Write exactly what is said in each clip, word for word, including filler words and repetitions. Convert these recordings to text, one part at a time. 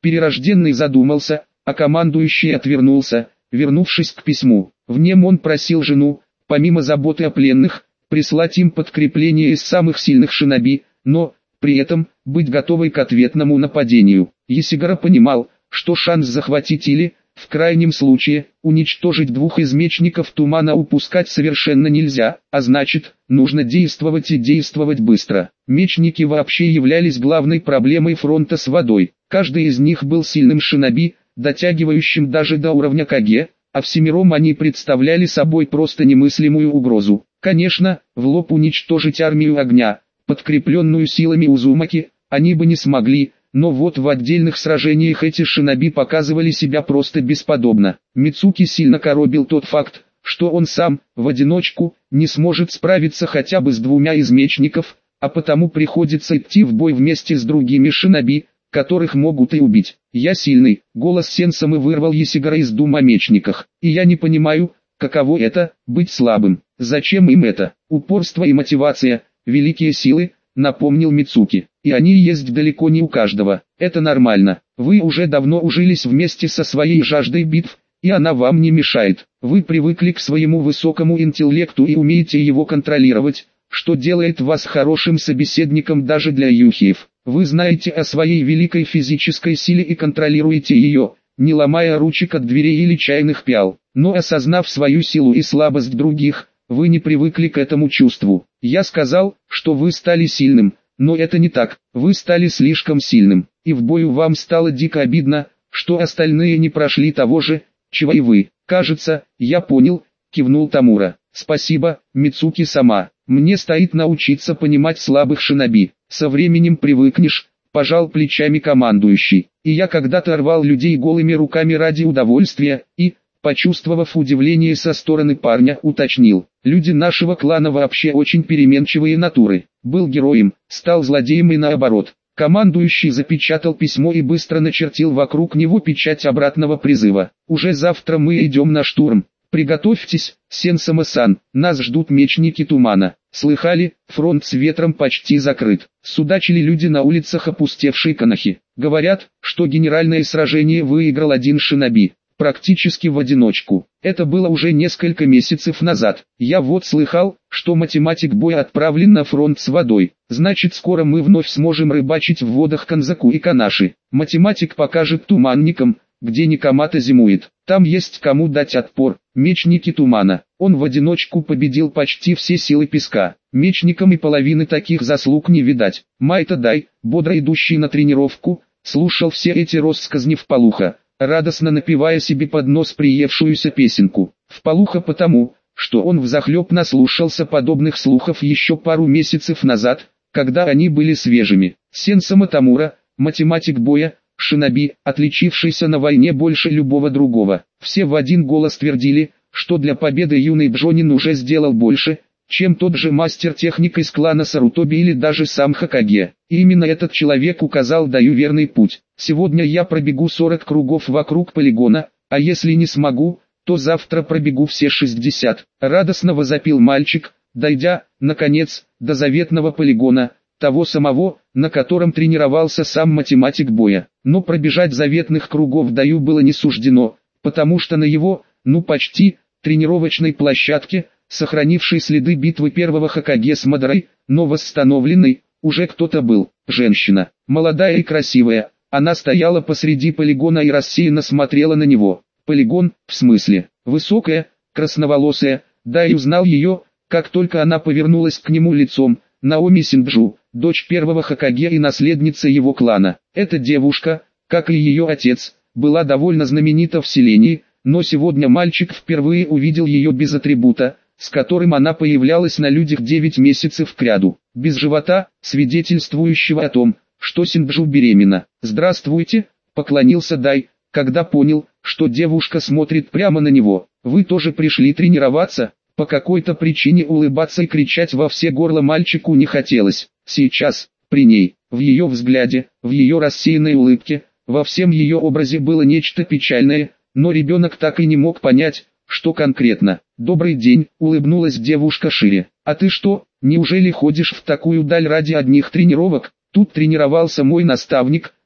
Перерожденный задумался, а командующий отвернулся, вернувшись к письму. В нем он просил жену, помимо заботы о пленных, прислать им подкрепление из самых сильных шиноби, но, при этом, быть готовой к ответному нападению. Есигара понимал, что шанс захватить или, в крайнем случае, уничтожить двух из мечников тумана упускать совершенно нельзя, а значит, нужно действовать и действовать быстро. Мечники вообще являлись главной проблемой фронта с водой. Каждый из них был сильным шиноби, дотягивающим даже до уровня Каге, а всемиром они представляли собой просто немыслимую угрозу. Конечно, в лоб уничтожить армию огня, подкрепленную силами Узумаки, они бы не смогли, но вот в отдельных сражениях эти шиноби показывали себя просто бесподобно. Мицуки сильно коробил тот факт, что он сам, в одиночку, не сможет справиться хотя бы с двумя из мечников, а потому приходится идти в бой вместе с другими шиноби, которых могут и убить. «Я сильный», — голос Сенсамы вырвал Есигара из дум о мечниках, «и я не понимаю, каково это, быть слабым. Зачем им это? Упорство и мотивация, великие силы», — напомнил Мицуки, «и они есть далеко не у каждого. Это нормально. Вы уже давно ужились вместе со своей жаждой битв, и она вам не мешает. Вы привыкли к своему высокому интеллекту и умеете его контролировать, что делает вас хорошим собеседником даже для юхиев. Вы знаете о своей великой физической силе и контролируете ее, не ломая ручек от дверей или чайных пиал. Но осознав свою силу и слабость других, вы не привыкли к этому чувству. Я сказал, что вы стали сильным, но это не так, вы стали слишком сильным, и в бою вам стало дико обидно, что остальные не прошли того же, чего и вы. Кажется, я понял, кивнул Тамура. Спасибо, Мицуки-сама. Мне стоит научиться понимать слабых шиноби. Со временем привыкнешь, пожал плечами командующий. И я когда-то рвал людей голыми руками ради удовольствия, и, почувствовав удивление со стороны парня, уточнил. Люди нашего клана вообще очень переменчивые натуры. Был героем, стал злодеем и наоборот. Командующий запечатал письмо и быстро начертил вокруг него печать обратного призыва. Уже завтра мы идем на штурм. Приготовьтесь, Сенсама-сан, нас ждут мечники тумана. Слыхали, фронт с ветром почти закрыт. Судачили люди на улицах опустевшей Канахи. Говорят, что генеральное сражение выиграл один шиноби. Практически в одиночку. Это было уже несколько месяцев назад. Я вот слыхал, что математик боя отправлен на фронт с водой. Значит, скоро мы вновь сможем рыбачить в водах Канзаку и Канаши. Математик покажет туманникам, где Никомата зимует. Там есть кому дать отпор. Мечники тумана. Он в одиночку победил почти все силы песка. Мечникам и половины таких заслуг не видать. Майта Дай, бодро идущий на тренировку, слушал все эти россказни вполуха, радостно напевая себе под нос приевшуюся песенку. Вполуха потому, что он взахлеб наслушался подобных слухов еще пару месяцев назад, когда они были свежими. Сенсама Тамура, математик боя, шиноби, отличившийся на войне больше любого другого. Все в один голос твердили, что для победы юный Джонин уже сделал больше, чем тот же мастер-техник из клана Сарутоби или даже сам Хокаге. И именно этот человек указал Даю верный путь. Сегодня я пробегу сорок кругов вокруг полигона, а если не смогу, то завтра пробегу все шестьдесят. Радостно возопил мальчик, дойдя, наконец, до заветного полигона, того самого, на котором тренировался сам математик боя. Но пробежать заветных кругов Даю было не суждено, потому что на его, ну почти, тренировочной площадке, сохранившей следы битвы первого Хокаге с Мадорой, но восстановленной, уже кто-то был. Женщина, молодая и красивая, она стояла посреди полигона и рассеянно смотрела на него. Полигон, в смысле, высокая, красноволосая, да и узнал ее, как только она повернулась к нему лицом. Наоми Синджу, дочь первого Хокаге и наследница его клана. Эта девушка, как и ее отец, была довольно знаменита в селении, но сегодня мальчик впервые увидел ее без атрибута, с которым она появлялась на людях девять месяцев кряду, без живота, свидетельствующего о том, что Синджу беременна. «Здравствуйте», — поклонился Дай, когда понял, что девушка смотрит прямо на него. «Вы тоже пришли тренироваться?» По какой-то причине улыбаться и кричать во все горло мальчику не хотелось. Сейчас, при ней, в ее взгляде, в ее рассеянной улыбке, во всем ее образе было нечто печальное, но ребенок так и не мог понять, что конкретно. «Добрый день», — улыбнулась девушка шире. «А ты что, неужели ходишь в такую даль ради одних тренировок?» «Тут тренировался мой наставник», —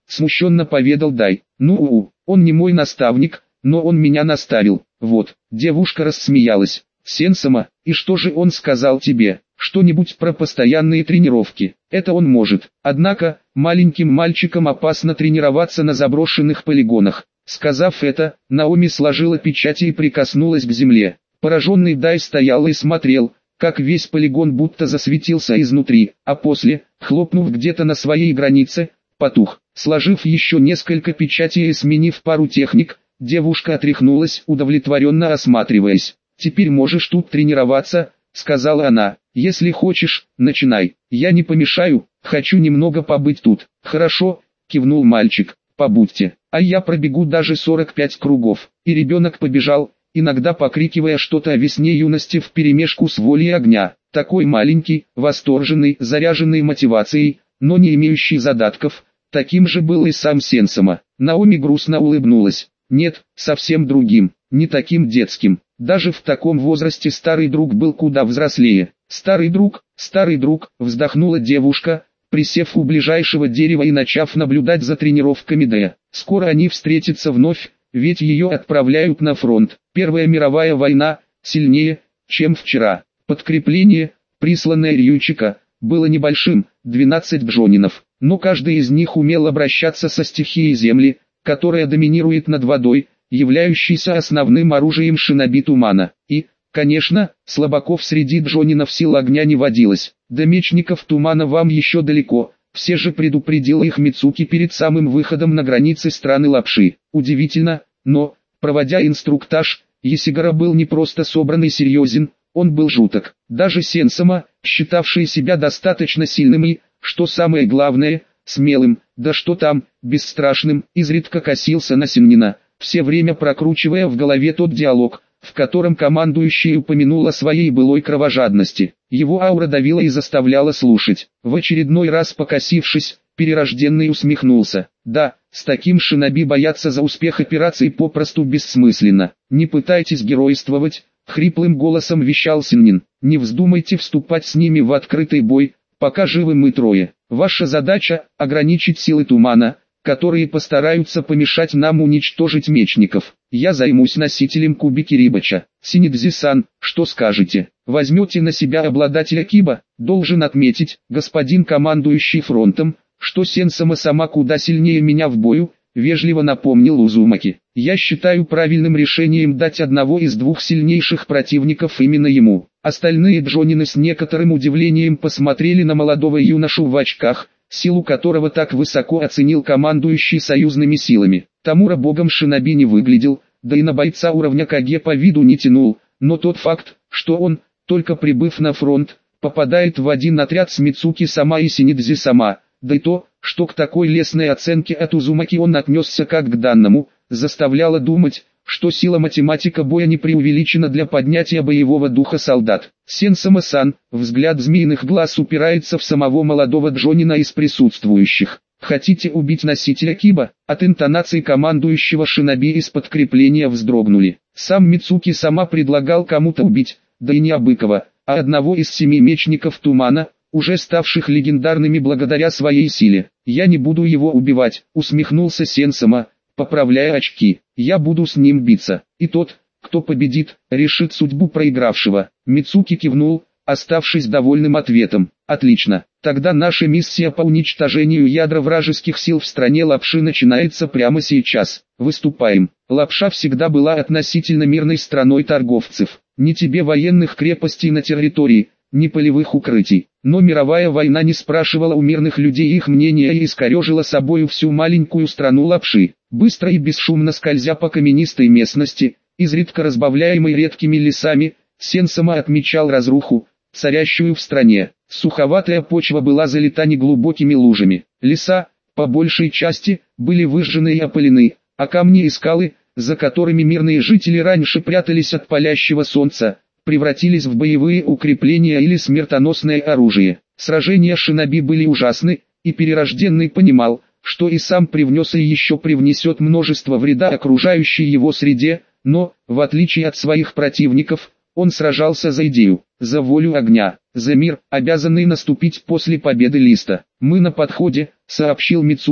смущенно поведал Дай. Ну, он не мой наставник, но он меня наставил. Вот, девушка рассмеялась. Сенсама, и что же он сказал тебе? Что-нибудь про постоянные тренировки? Это он может. Однако, маленьким мальчикам опасно тренироваться на заброшенных полигонах. Сказав это, Наоми сложила печати и прикоснулась к земле. Пораженный Дай стоял и смотрел, как весь полигон будто засветился изнутри, а после, хлопнув где-то на своей границе, потух. Сложив еще несколько печатей и сменив пару техник, девушка отряхнулась, удовлетворенно осматриваясь. «Теперь можешь тут тренироваться», — сказала она. «Если хочешь, начинай. Я не помешаю, хочу немного побыть тут». «Хорошо», — кивнул мальчик, — «побудьте, а я пробегу даже сорок пять кругов». И ребенок побежал, иногда покрикивая что-то о весне юности вперемешку с волей огня. Такой маленький, восторженный, заряженный мотивацией, но не имеющий задатков, таким же был и сам Сенсама. Наоми грустно улыбнулась. Нет, совсем другим, не таким детским. Даже в таком возрасте старый друг был куда взрослее. «Старый друг, старый друг», вздохнула девушка, присев у ближайшего дерева и начав наблюдать за тренировками Дэя. «Скоро они встретятся вновь, ведь ее отправляют на фронт. Первая мировая война сильнее, чем вчера». Подкрепление, присланное Рючика, было небольшим, двенадцать джонинов, но каждый из них умел обращаться со стихией земли, которая доминирует над водой, являющейся основным оружием шиноби тумана. И, конечно, слабаков среди джонинов сил огня не водилось. До мечников тумана вам еще далеко, все же предупредил их Мицуки перед самым выходом на границы страны Лапши. Удивительно, но, проводя инструктаж, Есигара был не просто собран и серьезен, он был жуток. Даже Сенсама, считавший себя достаточно сильным и, что самое главное, смелым, да что там, бесстрашным, изредка косился на Синнина, все время прокручивая в голове тот диалог, в котором командующий упомянул о своей былой кровожадности. Его аура давила и заставляла слушать. В очередной раз покосившись, перерожденный усмехнулся. Да, с таким шиноби бояться за успех операции попросту бессмысленно. «Не пытайтесь геройствовать», — хриплым голосом вещал Синнин. «Не вздумайте вступать с ними в открытый бой, пока живы мы трое. Ваша задача — ограничить силы тумана, которые постараются помешать нам уничтожить мечников. Я займусь носителем Куби Кирибача. Синидзи-сан, что скажете? Возьмете на себя обладателя Киба? Должен отметить, господин командующий фронтом, что Сенсама сама куда сильнее меня в бою», — вежливо напомнил Узумаки. «Я считаю правильным решением дать одного из двух сильнейших противников именно ему». Остальные джонины с некоторым удивлением посмотрели на молодого юношу в очках, силу которого так высоко оценил командующий союзными силами. Тамура богом шиноби не выглядел, да и на бойца уровня Каге по виду не тянул, но тот факт, что он, только прибыв на фронт, попадает в один отряд с Мицуки сама и Синидзи сама, да и то, что к такой лестной оценке от Узумаки он отнесся как к данному, заставляло думать, что сила математика боя не преувеличена для поднятия боевого духа солдат. Сенсама-сан, взгляд змеиных глаз упирается в самого молодого джонина из присутствующих. «Хотите убить носителя Киба?» От интонации командующего шиноби из подкрепления вздрогнули. Сам Мицуки сама предлагал кому-то убить, да и не Абыкова, а одного из семи мечников тумана, уже ставших легендарными благодаря своей силе. «Я не буду его убивать», — усмехнулся Сенсама, поправляя очки. «Я буду с ним биться, и тот, кто победит, решит судьбу проигравшего». Мицуки кивнул, оставшись довольным ответом. «Отлично, тогда наша миссия по уничтожению ядра вражеских сил в стране Лапши начинается прямо сейчас. Выступаем». Лапша всегда была относительно мирной страной торговцев. Ни тебе военных крепостей на территории, ни полевых укрытий. Но мировая война не спрашивала у мирных людей их мнения и искорежила собою всю маленькую страну Лапши. Быстро и бесшумно скользя по каменистой местности, изредка разбавляемой редкими лесами, Сенсама отмечал разруху, царящую в стране. Суховатая почва была залита неглубокими лужами. Леса, по большей части, были выжжены и опылены, а камни и скалы, за которыми мирные жители раньше прятались от палящего солнца, превратились в боевые укрепления или смертоносное оружие. Сражения шиноби были ужасны, и перерожденный понимал, что и сам привнес и еще привнесет множество вреда окружающей его среде, но, в отличие от своих противников, он сражался за идею, за волю огня, за мир, обязанный наступить после победы Листа. «Мы на подходе», — сообщил Мицуки,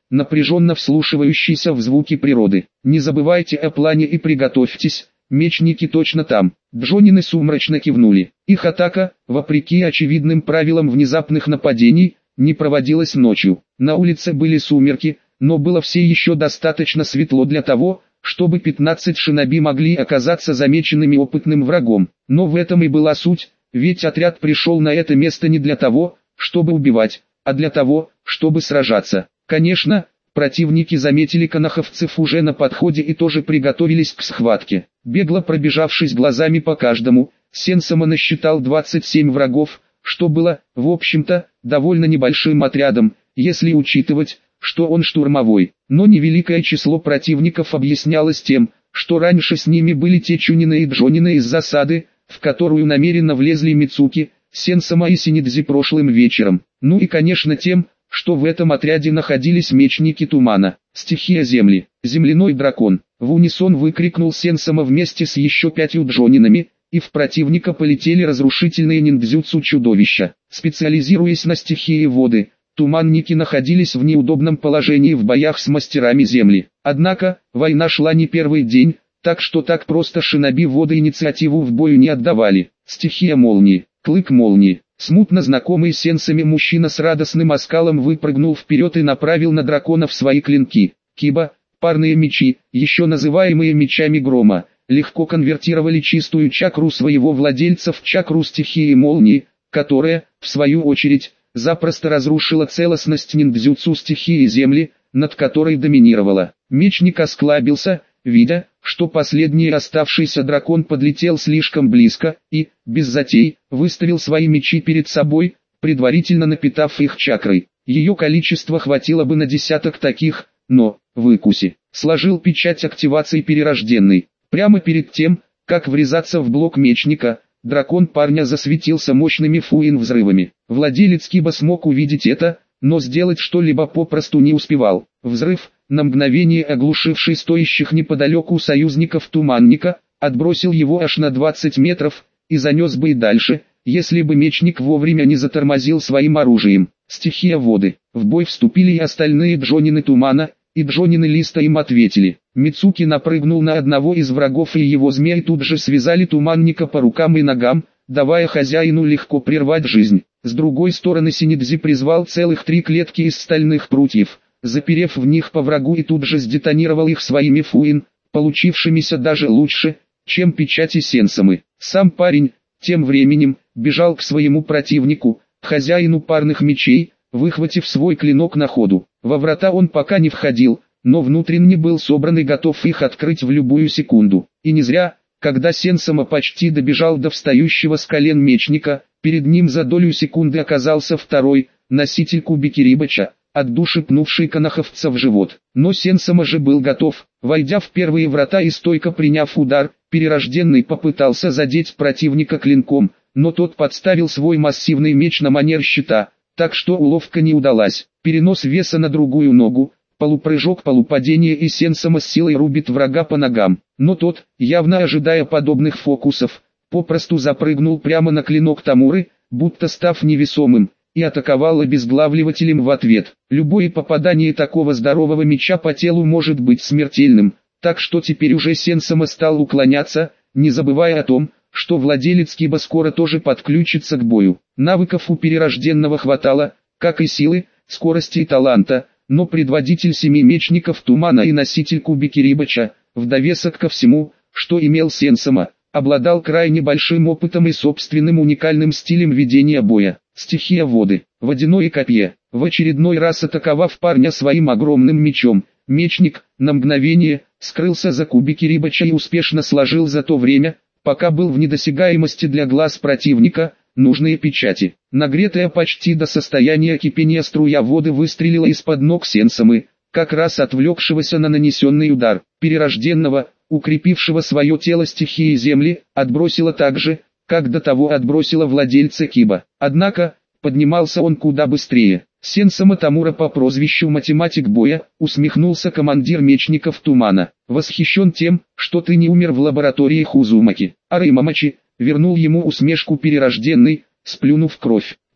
напряженно вслушивающийся в звуки природы. «Не забывайте о плане и приготовьтесь, мечники точно там». Джонины сумрачно кивнули. Их атака, вопреки очевидным правилам внезапных нападений, не проводилась ночью. На улице были сумерки, но было все еще достаточно светло для того, чтобы пятнадцать шиноби могли оказаться замеченными опытным врагом. Но в этом и была суть, ведь отряд пришел на это место не для того, чтобы убивать, а для того, чтобы сражаться. Конечно, противники заметили канаховцев уже на подходе и тоже приготовились к схватке. Бегло пробежавшись глазами по каждому, Сенсома насчитал двадцать семь врагов, что было, в общем-то, довольно небольшим отрядом, если учитывать, что он штурмовой. Но невеликое число противников объяснялось тем, что раньше с ними были те Чунины и Джонины из засады, в которую намеренно влезли Мицуки, Сенсома и Синидзи прошлым вечером. Ну и конечно тем, что в этом отряде находились мечники тумана. Стихия земли, земляной дракон. В унисон выкрикнул Сенсома вместе с еще пятью Джонинами, и в противника полетели разрушительные ниндзюцу чудовища. Специализируясь на стихии воды, туманники находились в неудобном положении в боях с мастерами земли. Однако, война шла не первый день, так что так просто шиноби воды инициативу в бою не отдавали. Стихия молнии, клык молнии. Смутно знакомый с Сенсами мужчина с радостным оскалом выпрыгнул вперед и направил на драконов свои клинки. Киба, парные мечи, еще называемые мечами грома, легко конвертировали чистую чакру своего владельца в чакру стихии молнии, которая, в свою очередь, запросто разрушила целостность ниндзюцу стихии земли, над которой доминировала. Мечник осклабился, видя, что последний оставшийся дракон подлетел слишком близко, и, без затей, выставил свои мечи перед собой, предварительно напитав их чакрой. Ее количество хватило бы на десяток таких, но, выкуси, сложил печать активации перерожденной. Прямо перед тем, как врезаться в блок мечника, дракон парня засветился мощными фуин-взрывами. Владелец Киба смог увидеть это, но сделать что-либо попросту не успевал. Взрыв, на мгновение оглушивший стоящих неподалеку союзников туманника, отбросил его аж на двадцать метров, и занес бы и дальше, если бы мечник вовремя не затормозил своим оружием. Стихия воды. В бой вступили и остальные Джонины тумана, и Джонины листа им ответили. Мицуки напрыгнул на одного из врагов, и его змеи тут же связали туманника по рукам и ногам, давая хозяину легко прервать жизнь. С другой стороны Синидзи призвал целых три клетки из стальных прутьев, заперев в них по врагу, и тут же сдетонировал их своими фуин, получившимися даже лучше, чем печати Сенсомы. Сам парень, тем временем, бежал к своему противнику, хозяину парных мечей, выхватив свой клинок на ходу. Во врата он пока не входил, но внутренне был собран и готов их открыть в любую секунду. И не зря, когда Сенсома почти добежал до встающего с колен мечника, перед ним за долю секунды оказался второй, носитель Кубикирибача, от души пнувший канаховца в живот. Но Сенсома же был готов. Войдя в первые врата и стойко приняв удар, перерожденный попытался задеть противника клинком, но тот подставил свой массивный меч на манер щита, так что уловка не удалась. Перенос веса на другую ногу, полупрыжок, полупадение, и Сенсома с силой рубит врага по ногам. Но тот, явно ожидая подобных фокусов, попросту запрыгнул прямо на клинок Тамуры, будто став невесомым, и атаковал обезглавливателем в ответ. Любое попадание такого здорового меча по телу может быть смертельным, так что теперь уже Сенсома стал уклоняться, не забывая о том, что владелец Киба скоро тоже подключится к бою. Навыков у перерожденного хватало, как и силы, скорости и таланта, но предводитель семи мечников тумана и носитель Кубикирибача, в довесок ко всему, что имел Сенсома, обладал крайне большим опытом и собственным уникальным стилем ведения боя. Стихия воды, водяное копье. В очередной раз атаковав парня своим огромным мечом, мечник, на мгновение, скрылся за Кубикирибача и успешно сложил за то время, пока был в недосягаемости для глаз противника, нужные печати. Нагретая почти до состояния кипения струя воды выстрелила из-под ног Сенсомы, как раз отвлекшегося на нанесенный удар. Перерожденного, укрепившего свое тело стихией земли, отбросила так же, как до того отбросила владельца Киба. Однако, поднимался он куда быстрее. Сенсома Тамура по прозвищу математик боя, усмехнулся командир мечников тумана. Восхищен тем, что ты не умер в лаборатории Хузумаки. Араймамачи, вернул ему усмешку перерожденный, сплюнув кровь.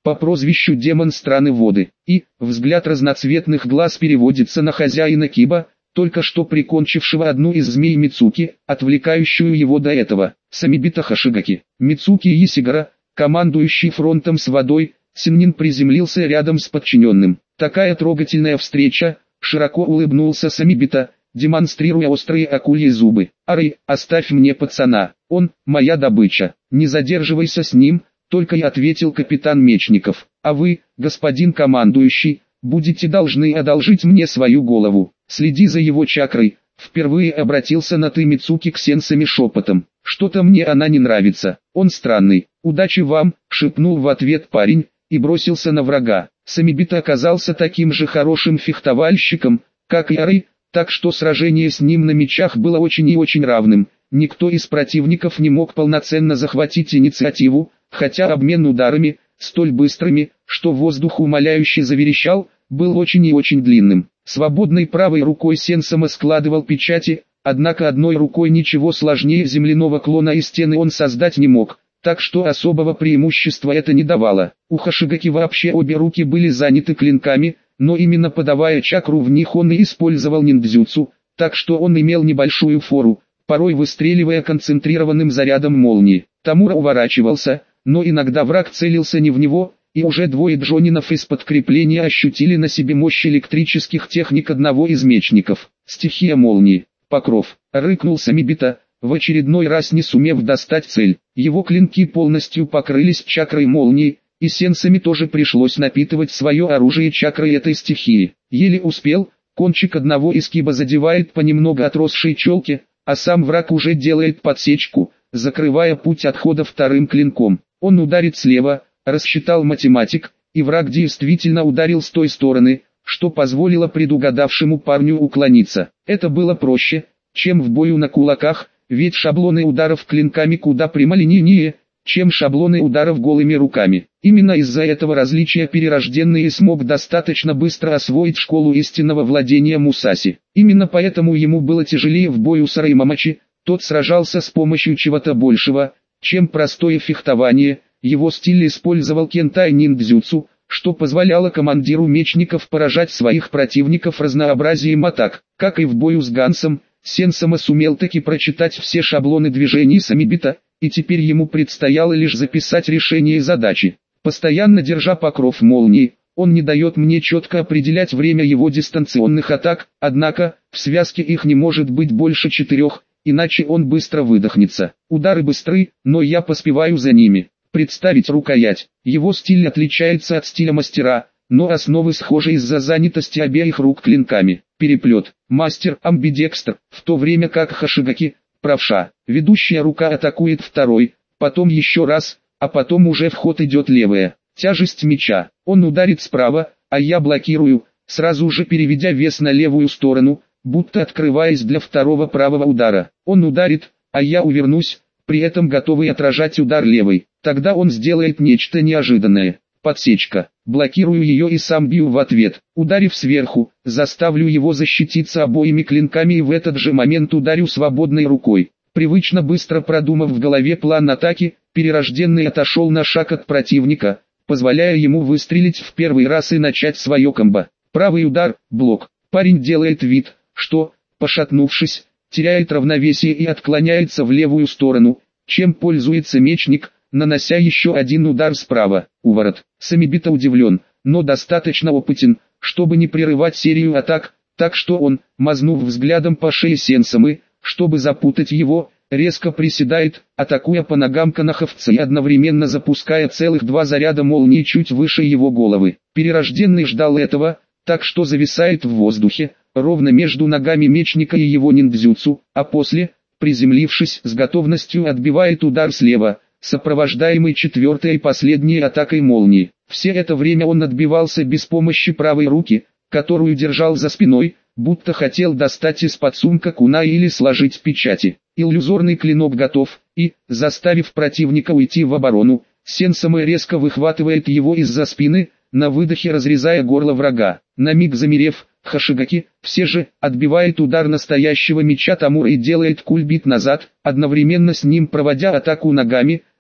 по прозвищу Демон Страны Воды, и взгляд разноцветных глаз переводится на хозяина Киба, только что прикончившего одну из змей Мицуки, отвлекающую его до этого, Самибита Хашигаки. Мицуки Исигара, командующий фронтом с водой, Синнин приземлился рядом с подчиненным. Такая трогательная встреча, широко улыбнулся Самибита, демонстрируя острые акульи зубы. «Арэй, оставь мне пацана, он, моя добыча, не задерживайся с ним», только и ответил капитан Мечников. «А вы, господин командующий, будете должны одолжить мне свою голову, следи за его чакрой». Впервые обратился на «ты» Мицуки к сенсами шепотом. «Что-то мне она не нравится, он странный». «Удачи вам», шепнул в ответ парень, и бросился на врага. Самибита оказался таким же хорошим фехтовальщиком, как и Арэй, так что сражение с ним на мечах было очень и очень равным. Никто из противников не мог полноценно захватить инициативу, хотя обмен ударами, столь быстрыми, что воздух умоляюще заверещал, был очень и очень длинным. Свободной правой рукой Сенсама складывал печати, однако одной рукой ничего сложнее земляного клона из стены он создать не мог, так что особого преимущества это не давало. У Хашигаки вообще обе руки были заняты клинками, но именно подавая чакру в них он и использовал ниндзюцу, так что он имел небольшую фору, порой выстреливая концентрированным зарядом молнии. Тамура уворачивался, но иногда враг целился не в него, и уже двое джонинов из подкрепления ощутили на себе мощь электрических техник одного из мечников. Стихия молнии, покров, рыкнул Самибита, в очередной раз не сумев достать цель. Его клинки полностью покрылись чакрой молнии, и сенсами тоже пришлось напитывать свое оружие чакрой этой стихии. Еле успел, кончик одного из киба задевает по немного отросшей челке, а сам враг уже делает подсечку, закрывая путь отхода вторым клинком. Он ударит слева, рассчитал математик, и враг действительно ударил с той стороны, что позволило предугадавшему парню уклониться. Это было проще, чем в бою на кулаках, ведь шаблоны ударов клинками куда прямолинейнее, чем шаблоны ударов голыми руками. Именно из-за этого различия перерожденный смог достаточно быстро освоить школу истинного владения Мусаси. Именно поэтому ему было тяжелее в бою с Арэй Мамачи, тот сражался с помощью чего-то большего, чем простое фехтование. Его стиль использовал кентай ниндзюцу, что позволяло командиру мечников поражать своих противников разнообразием атак. Как и в бою с Гансом, Сенсама сумел таки прочитать все шаблоны движений Самибита, и теперь ему предстояло лишь записать решение задачи. Постоянно держа покров молнии, он не дает мне четко определять время его дистанционных атак, однако, в связке их не может быть больше четырех, иначе он быстро выдохнется. Удары быстры, но я поспеваю за ними. Представить рукоять. Его стиль отличается от стиля мастера, но основы схожи из-за занятости обеих рук клинками. Переплет. Мастер амбидекстр, в то время как Хашигаки – правша. Ведущая рука атакует второй, потом еще раз, а потом уже в ход идет левая. Тяжесть меча. Он ударит справа, а я блокирую, сразу же переведя вес на левую сторону, будто открываясь для второго правого удара. Он ударит, а я увернусь, при этом готовый отражать удар левой. Тогда он сделает нечто неожиданное. Подсечка. Блокирую ее и сам бью в ответ. Ударив сверху, заставлю его защититься обоими клинками и в этот же момент ударю свободной рукой. Привычно быстро продумав в голове план атаки, перерожденный отошел на шаг от противника, позволяя ему выстрелить в первый раз и начать свое комбо. Правый удар, блок. Парень делает вид, что, пошатнувшись, теряет равновесие и отклоняется в левую сторону, чем пользуется мечник, нанося еще один удар справа. Уворот. Самибита удивлен, но достаточно опытен, чтобы не прерывать серию атак, так что он, мазнув взглядом по шее Сенсамы, чтобы запутать его, резко приседает, атакуя по ногам канаховца и одновременно запуская целых два заряда молнии чуть выше его головы. Перерожденный ждал этого, так что зависает в воздухе, ровно между ногами мечника и его ниндзюцу, а после, приземлившись, с готовностью отбивает удар слева, сопровождаемый четвертой и последней атакой молнии. Все это время он отбивался без помощи правой руки, которую держал за спиной, будто хотел достать из-под сумка куна или сложить печати. Иллюзорный клинок готов, и, заставив противника уйти в оборону, Сенсама резко выхватывает его из-за спины, на выдохе разрезая горло врага. На миг замерев, Хашигаки, все же, отбивает удар настоящего меча Тамура и делает кульбит назад, одновременно с ним проводя атаку ногами,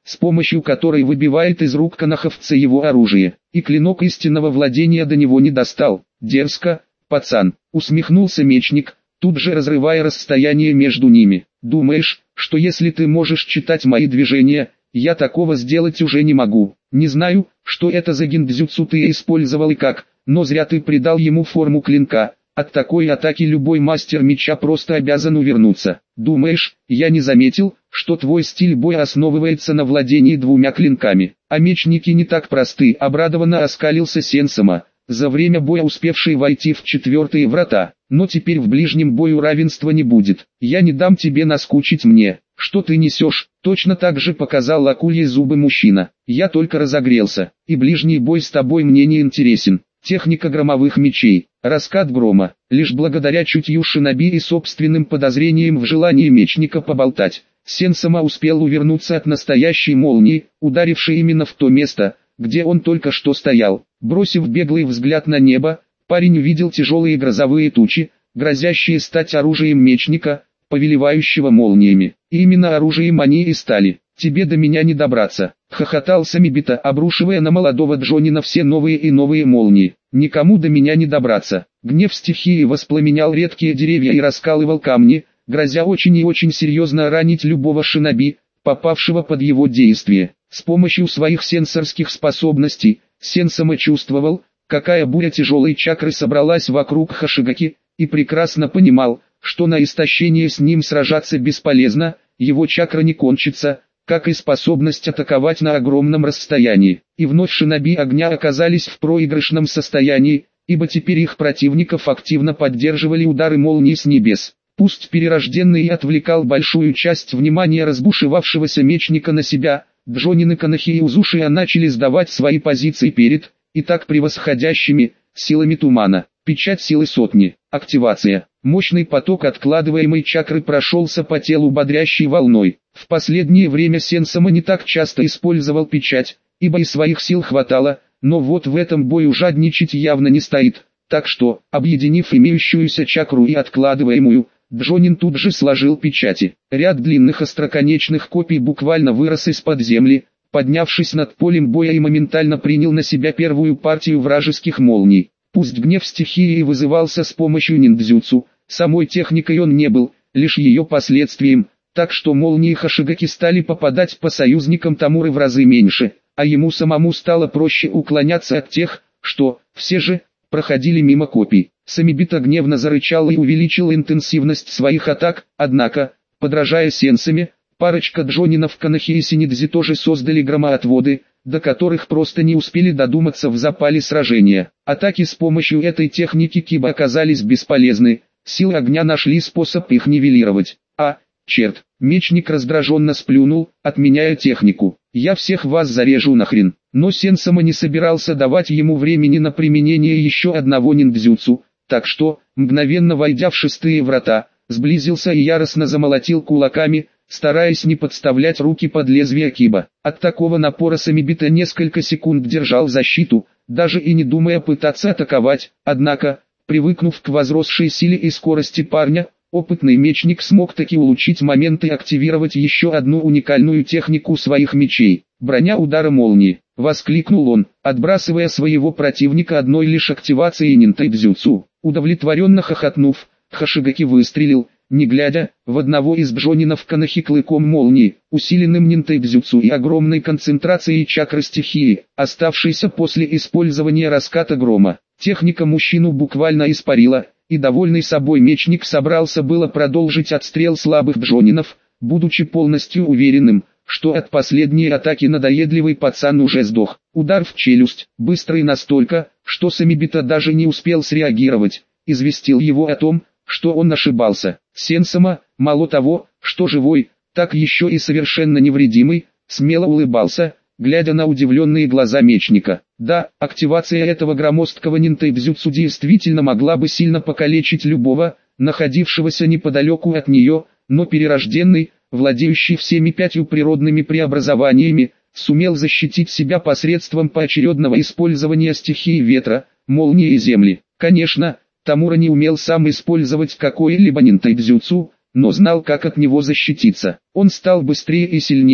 с помощью которой выбивает из рук канаховца его оружие, и клинок истинного владения до него не достал. Дерзко, пацан, усмехнулся мечник, тут же разрывая расстояние между ними. Думаешь, что если ты можешь читать мои движения, я такого сделать уже не могу. Не знаю, что это за гиндзюцу ты использовал и как, но зря ты придал ему форму клинка. От такой атаки любой мастер меча просто обязан увернуться. Думаешь, я не заметил, что твой стиль боя основывается на владении двумя клинками? А мечники не так просты, обрадованно оскалился Сенсома, за время боя успевший войти в четвертые врата. Но теперь в ближнем бою равенства не будет. Я не дам тебе наскучить мне. Что ты несешь? Точно так же показал акульи зубы мужчина. Я только разогрелся, и ближний бой с тобой мне не интересен. Техника громовых мечей, раскат грома, лишь благодаря чутью шиноби и собственным подозрениям в желании мечника поболтать. Сенсома успел увернуться от настоящей молнии, ударившей именно в то место, где он только что стоял. Бросив беглый взгляд на небо, парень увидел тяжелые грозовые тучи, грозящие стать оружием мечника, повелевающего молниями. И именно оружием они и стали. «Тебе до меня не добраться», — хохотал Самибита, обрушивая на молодого Джонина все новые и новые молнии. «Никому до меня не добраться». Гнев стихии воспламенял редкие деревья и раскалывал камни, грозя очень и очень серьезно ранить любого шиноби, попавшего под его действие. С помощью своих сенсорских способностей, Сенсома чувствовал, какая буря тяжелой чакры собралась вокруг Хашигаки, и прекрасно понимал, что на истощение с ним сражаться бесполезно, его чакра не кончится, как и способность атаковать на огромном расстоянии. И вновь шиноби огня оказались в проигрышном состоянии, ибо теперь их противников активно поддерживали удары молний с небес. Пусть перерожденный отвлекал большую часть внимания разбушевавшегося мечника на себя, Джонин и Канахи и Узушия начали сдавать свои позиции перед, и так превосходящими, силами тумана. Печать силы сотни. Активация. Мощный поток откладываемой чакры прошелся по телу бодрящей волной. В последнее время Сенсома не так часто использовал печать, ибо и своих сил хватало, но вот в этом бою жадничать явно не стоит. Так что, объединив имеющуюся чакру и откладываемую, Джонин тут же сложил печати. Ряд длинных остроконечных копий буквально вырос из-под земли, поднявшись над полем боя и моментально принял на себя первую партию вражеских молний. Пусть гнев стихии вызывался с помощью ниндзюцу, самой техникой он не был, лишь ее последствием, так что молнии Хашигаки стали попадать по союзникам Тамуры в разы меньше, а ему самому стало проще уклоняться от тех, что, все же, проходили мимо копий. Самибита гневно зарычал и увеличил интенсивность своих атак, однако, подражая Сенсоме, парочка Джонинов Канахи и Синидзи тоже создали громоотводы, до которых просто не успели додуматься в запале сражения. Атаки с помощью этой техники Киба оказались бесполезны, силы огня нашли способ их нивелировать. А, черт, мечник раздраженно сплюнул, отменяя технику. «Я всех вас зарежу нахрен». Но Сенсома не собирался давать ему времени на применение еще одного ниндзюцу, так что, мгновенно войдя в шестые врата, сблизился и яростно замолотил кулаками, стараясь не подставлять руки под лезвие киба. От такого напора Самибита несколько секунд держал защиту, даже и не думая пытаться атаковать, однако, привыкнув к возросшей силе и скорости парня, опытный мечник смог таки улучшить момент и активировать еще одну уникальную технику своих мечей – броня удара молнии. Воскликнул он, отбрасывая своего противника одной лишь активацией нинтайдзюцу. Удовлетворенно хохотнув, Хашигаки выстрелил, не глядя, в одного из Джонинов Канахи клыком молнии, усиленным нинтайдзюцу и огромной концентрацией чакры стихии, оставшейся после использования раската грома. Техника мужчину буквально испарила, и довольный собой мечник собрался было продолжить отстрел слабых Джонинов, будучи полностью уверенным, что от последней атаки надоедливый пацан уже сдох. Удар в челюсть, быстрый настолько, что Самибита даже не успел среагировать, известил его о том, что он ошибался. Сенсома, мало того, что живой, так еще и совершенно невредимый, смело улыбался, глядя на удивленные глаза мечника. Да, активация этого громоздкого нинтайдзюцу действительно могла бы сильно покалечить любого, находившегося неподалеку от нее, но перерожденный, владеющий всеми пятью природными преобразованиями, сумел защитить себя посредством поочередного использования стихии ветра, молнии и земли. Конечно, Тамура не умел сам использовать какой-либо нинтайдзюцу, но знал, как от него защититься. Он стал быстрее и сильнее,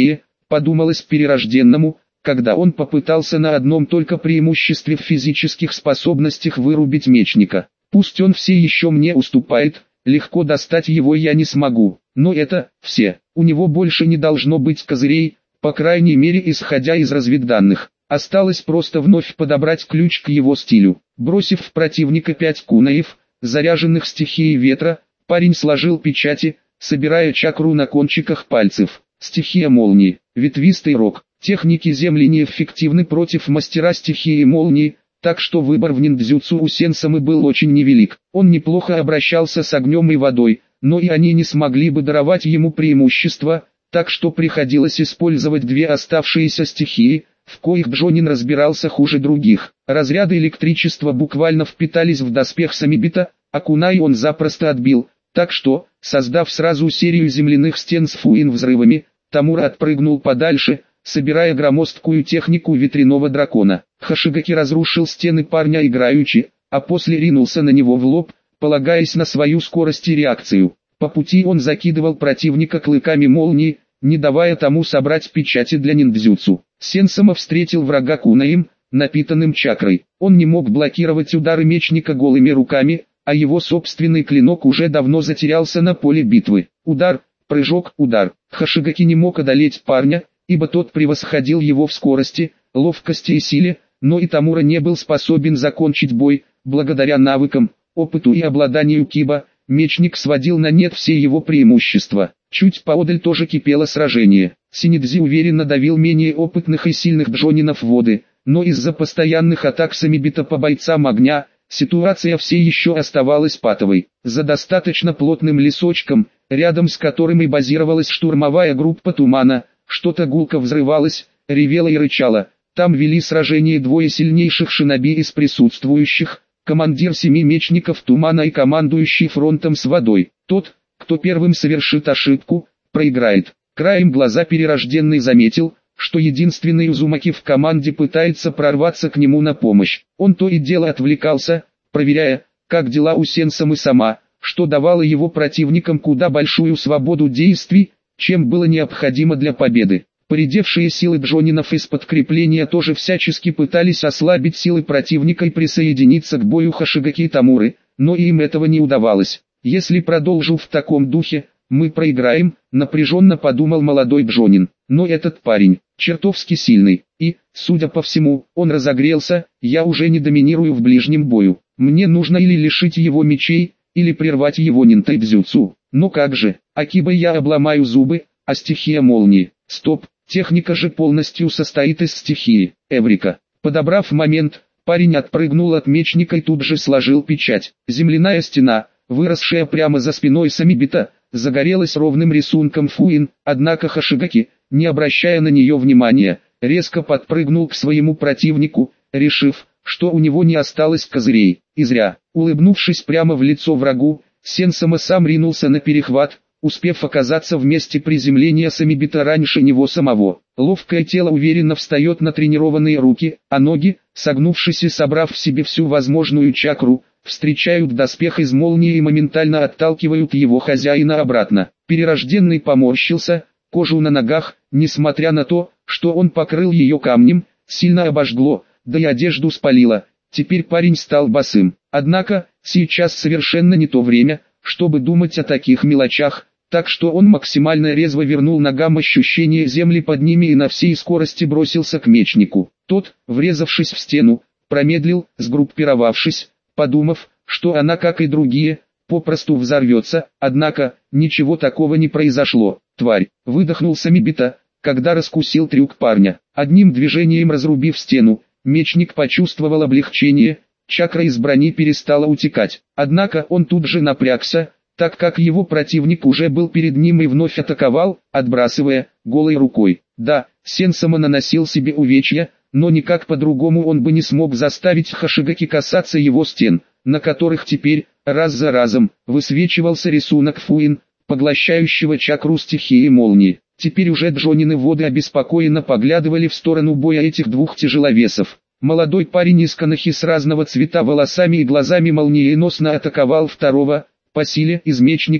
подумалось перерожденному, когда он попытался на одном только преимуществе в физических способностях вырубить мечника. Пусть он все еще мне уступает, легко достать его я не смогу, но это все. У него больше не должно быть козырей, по крайней мере исходя из разведданных. Осталось просто вновь подобрать ключ к его стилю. Бросив в противника пять кунаев, заряженных стихией ветра, парень сложил печати, собирая чакру на кончиках пальцев. Стихия молнии, ветвистый рог. Техники земли неэффективны против мастера стихии молнии, так что выбор в ниндзюцу у Сенсамы был очень невелик. Он неплохо обращался с огнем и водой, но и они не смогли бы даровать ему преимущество, так что приходилось использовать две оставшиеся стихии, в коих Джонин разбирался хуже других. Разряды электричества буквально впитались в доспех Самибита, а кунай он запросто отбил, так что, создав сразу серию земляных стен с фуин взрывами, Тамура отпрыгнул подальше, собирая громоздкую технику ветряного дракона. Хашигаки разрушил стены парня играючи, а после ринулся на него в лоб, полагаясь на свою скорость и реакцию. По пути он закидывал противника клыками молнии, не давая тому собрать печати для ниндзюцу. Сенсама встретил врага кунаем, напитанным чакрой. Он не мог блокировать удары мечника голыми руками, а его собственный клинок уже давно затерялся на поле битвы. Удар, прыжок, удар. Хашигаки не мог одолеть парня, ибо тот превосходил его в скорости, ловкости и силе, но и Тамура не был способен закончить бой. Благодаря навыкам, опыту и обладанию киба, мечник сводил на нет все его преимущества. Чуть поодаль тоже кипело сражение. Синидзи уверенно давил менее опытных и сильных джонинов воды, но из-за постоянных атак Самибита по бойцам огня, ситуация все еще оставалась патовой. За достаточно плотным лесочком, рядом с которым и базировалась штурмовая группа Тумана, что-то гулко взрывалось, ревело и рычало. Там вели сражение двое сильнейших шиноби из присутствующих, командир семи мечников Тумана и командующий фронтом с водой. Тот, кто первым совершит ошибку, проиграет. Краем глаза перерожденный заметил, что единственный Узумаки в команде пытается прорваться к нему на помощь. Он то и дело отвлекался, проверяя, как дела у Сенсамы сама, что давало его противникам куда большую свободу действий, чем было необходимо для победы. Поредевшие силы джонинов из подкрепления тоже всячески пытались ослабить силы противника и присоединиться к бою Хашигаки и Тамуры, но им этого не удавалось. «Если продолжу в таком духе, мы проиграем», — напряженно подумал молодой джонин. Но этот парень, чертовски сильный, и, судя по всему, он разогрелся. Я уже не доминирую в ближнем бою. Мне нужно или лишить его мечей, или прервать его нинтайдзюцу. Но как же, акибой я обломаю зубы, а стихия молнии. Стоп, техника же полностью состоит из стихии. Эврика. Подобрав момент, парень отпрыгнул от мечника и тут же сложил печать. Земляная стена, выросшая прямо за спиной Самибита, загорелась ровным рисунком фуин, однако Хашигаки, не обращая на нее внимания, резко подпрыгнул к своему противнику, решив, что у него не осталось козырей. И зря. Улыбнувшись прямо в лицо врагу, Сенсама сам ринулся на перехват, успев оказаться в месте приземления Самибита раньше него самого. Ловкое тело уверенно встает на тренированные руки, а ноги, согнувшись и собрав в себе всю возможную чакру, встречают доспех из молнии и моментально отталкивают его хозяина обратно. Перерожденный поморщился, кожу на ногах, несмотря на то, что он покрыл ее камнем, сильно обожгло, да и одежду спалило. Теперь парень стал босым. Однако, сейчас совершенно не то время, чтобы думать о таких мелочах, так что он максимально резво вернул ногам ощущение земли под ними и на всей скорости бросился к мечнику. Тот, врезавшись в стену, промедлил, сгруппировавшись, подумав, что она, как и другие, попросту взорвется, однако, ничего такого не произошло. Тварь, выдохнул Самибита, когда раскусил трюк парня. Одним движением разрубив стену, мечник почувствовал облегчение, чакра из брони перестала утекать. Однако он тут же напрягся, так как его противник уже был перед ним и вновь атаковал, отбрасывая, голой рукой. Да, Сенсама наносил себе увечья, но никак по-другому он бы не смог заставить Хашигаки касаться его стен, на которых теперь, раз за разом, высвечивался рисунок фуин, поглощающего чакру стихии молнии. Теперь уже джонины воды обеспокоенно поглядывали в сторону боя этих двух тяжеловесов. Молодой парень из Канахи с разного цвета волосами и глазами молниеносно атаковал второго, по силе, из мечников,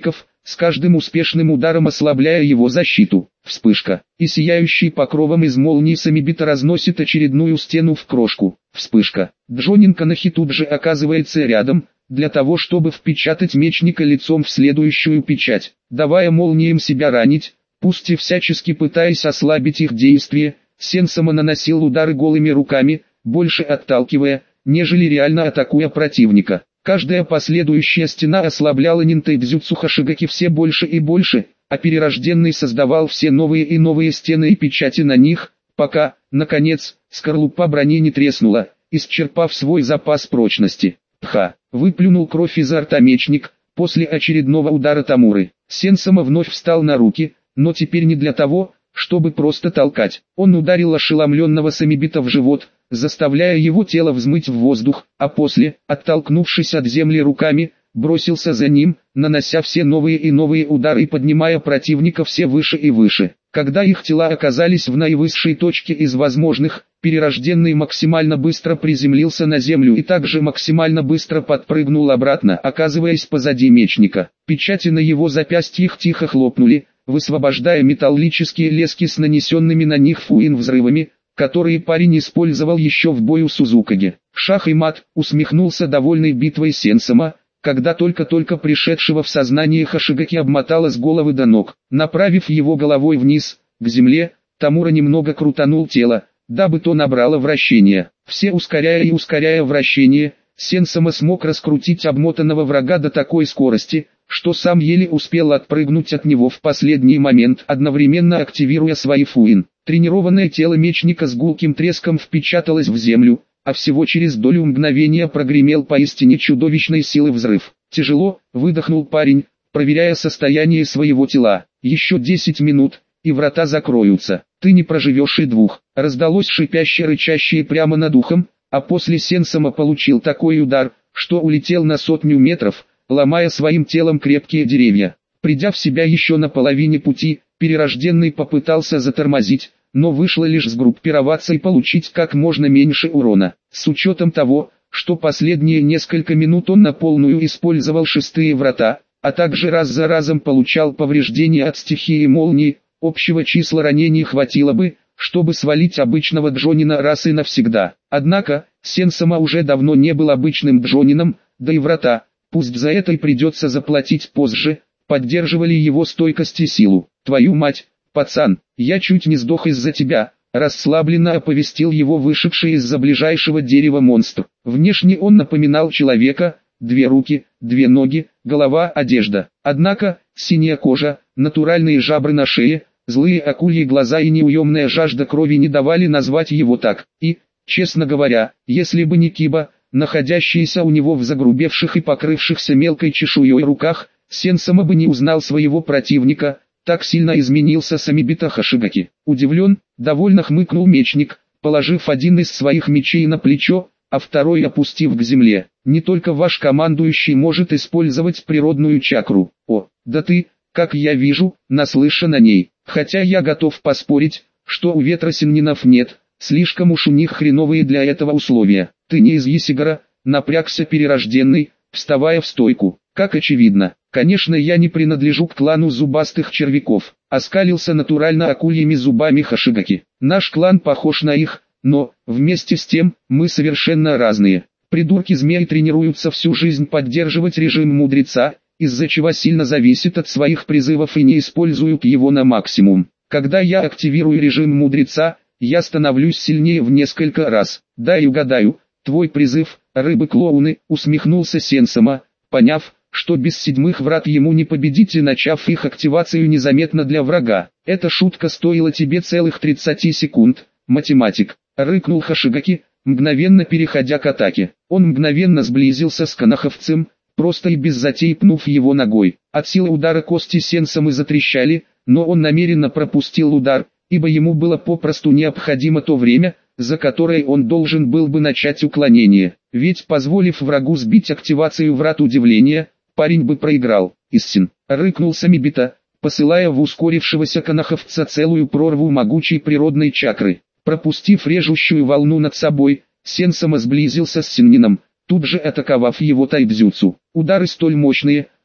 с каждым успешным ударом ослабляя его защиту. Вспышка, и сияющий покровом из молнии самибита разносит очередную стену в крошку. Вспышка, Джонин Канахи тут же оказывается рядом, для того чтобы впечатать мечника лицом в следующую печать, давая молниям себя ранить, пусть и всячески пытаясь ослабить их действие. Сенсома наносил удары голыми руками, больше отталкивая, нежели реально атакуя противника. Каждая последующая стена ослабляла нинтейдзюцу Хашигаки все больше и больше, а перерожденный создавал все новые и новые стены и печати на них, пока, наконец, скорлупа брони не треснула, исчерпав свой запас прочности. Пха! Выплюнул кровь изо рта мечник, после очередного удара Тамуры. Сенсома вновь встал на руки, но теперь не для того, чтобы просто толкать. Он ударил ошеломленного самибита в живот, заставляя его тело взмыть в воздух, а после, оттолкнувшись от земли руками, бросился за ним, нанося все новые и новые удары и поднимая противника все выше и выше. Когда их тела оказались в наивысшей точке из возможных, перерожденный максимально быстро приземлился на землю и также максимально быстро подпрыгнул обратно, оказываясь позади мечника. Печати на его запястьях тихо хлопнули, высвобождая металлические лески с нанесенными на них фуин взрывами, которые парень использовал еще в бою с Узукаги. Шах и мат, усмехнулся довольный битвой Сенсома, когда только-только пришедшего в сознание Хашигаки обмотало с головы до ног. Направив его головой вниз, к земле, Тамура немного крутанул тело, дабы то набрало вращение. Все ускоряя и ускоряя вращение, Сенсома смог раскрутить обмотанного врага до такой скорости, что сам еле успел отпрыгнуть от него в последний момент, одновременно активируя свои фуин. Тренированное тело мечника с гулким треском впечаталось в землю, а всего через долю мгновения прогремел поистине чудовищной силы взрыв. Тяжело, выдохнул парень, проверяя состояние своего тела. Еще десять минут, и врата закроются. Ты не проживешь и двух. Раздалось шипящее-рычащее прямо над ухом, а после Сенсома получил такой удар, что улетел на сотню метров, ломая своим телом крепкие деревья. Придя в себя еще на половине пути, перерожденный попытался затормозить, но вышло лишь сгруппироваться и получить как можно меньше урона. С учетом того, что последние несколько минут он на полную использовал шестые врата, а также раз за разом получал повреждения от стихии молнии, общего числа ранений хватило бы, чтобы свалить обычного Джонина раз и навсегда. Однако, Сенсома уже давно не был обычным Джонином, да и врата, пусть за это и придется заплатить позже, поддерживали его стойкость и силу. Твою мать, пацан, я чуть не сдох из-за тебя, расслабленно оповестил его вышедший из-за ближайшего дерева монстр. Внешне он напоминал человека, две руки, две ноги, голова, одежда. Однако, синяя кожа, натуральные жабры на шее, злые акульи глаза и неуемная жажда крови не давали назвать его так. И, честно говоря, если бы не Киба, находящийся у него в загрубевших и покрывшихся мелкой чешуей руках, Сенсома бы не узнал своего противника, так сильно изменился самибита Хашигаки. Удивлен, довольно хмыкнул мечник, положив один из своих мечей на плечо, а второй опустив к земле. Не только ваш командующий может использовать природную чакру. О, да ты, как я вижу, наслышан о ней. Хотя я готов поспорить, что у ветросиннинов нет, слишком уж у них хреновые для этого условия. Ты не из Есигара, напрягся перерожденный, вставая в стойку. Как очевидно, конечно, я не принадлежу к клану зубастых червяков. Оскалился натурально акульями зубами Хашигаки. Наш клан похож на их, но, вместе с тем, мы совершенно разные. Придурки-змеи тренируются всю жизнь поддерживать режим мудреца, из-за чего сильно зависит от своих призывов и не используют его на максимум. Когда я активирую режим мудреца, я становлюсь сильнее в несколько раз. Дай угадаю, твой призыв, рыбы-клоуны, усмехнулся Сенсома, поняв, что без седьмых врат ему не победить и начав их активацию незаметно для врага. Эта шутка стоила тебе целых тридцати секунд, математик, рыкнул Хашигаки, мгновенно переходя к атаке. Он мгновенно сблизился с канаховцем, просто и без затей пнув его ногой. От силы удара кости Сенсомы затрещали, но он намеренно пропустил удар, ибо ему было попросту необходимо то время, за которое он должен был бы начать уклонение. Ведь позволив врагу сбить активацию врат удивления, парень бы проиграл. Истин, рыкнул самибита, посылая в ускорившегося канаховца целую прорву могучей природной чакры. Пропустив режущую волну над собой, Сенсома сблизился с Синнином, тут же атаковав его тайдзюцу. Удары столь мощные,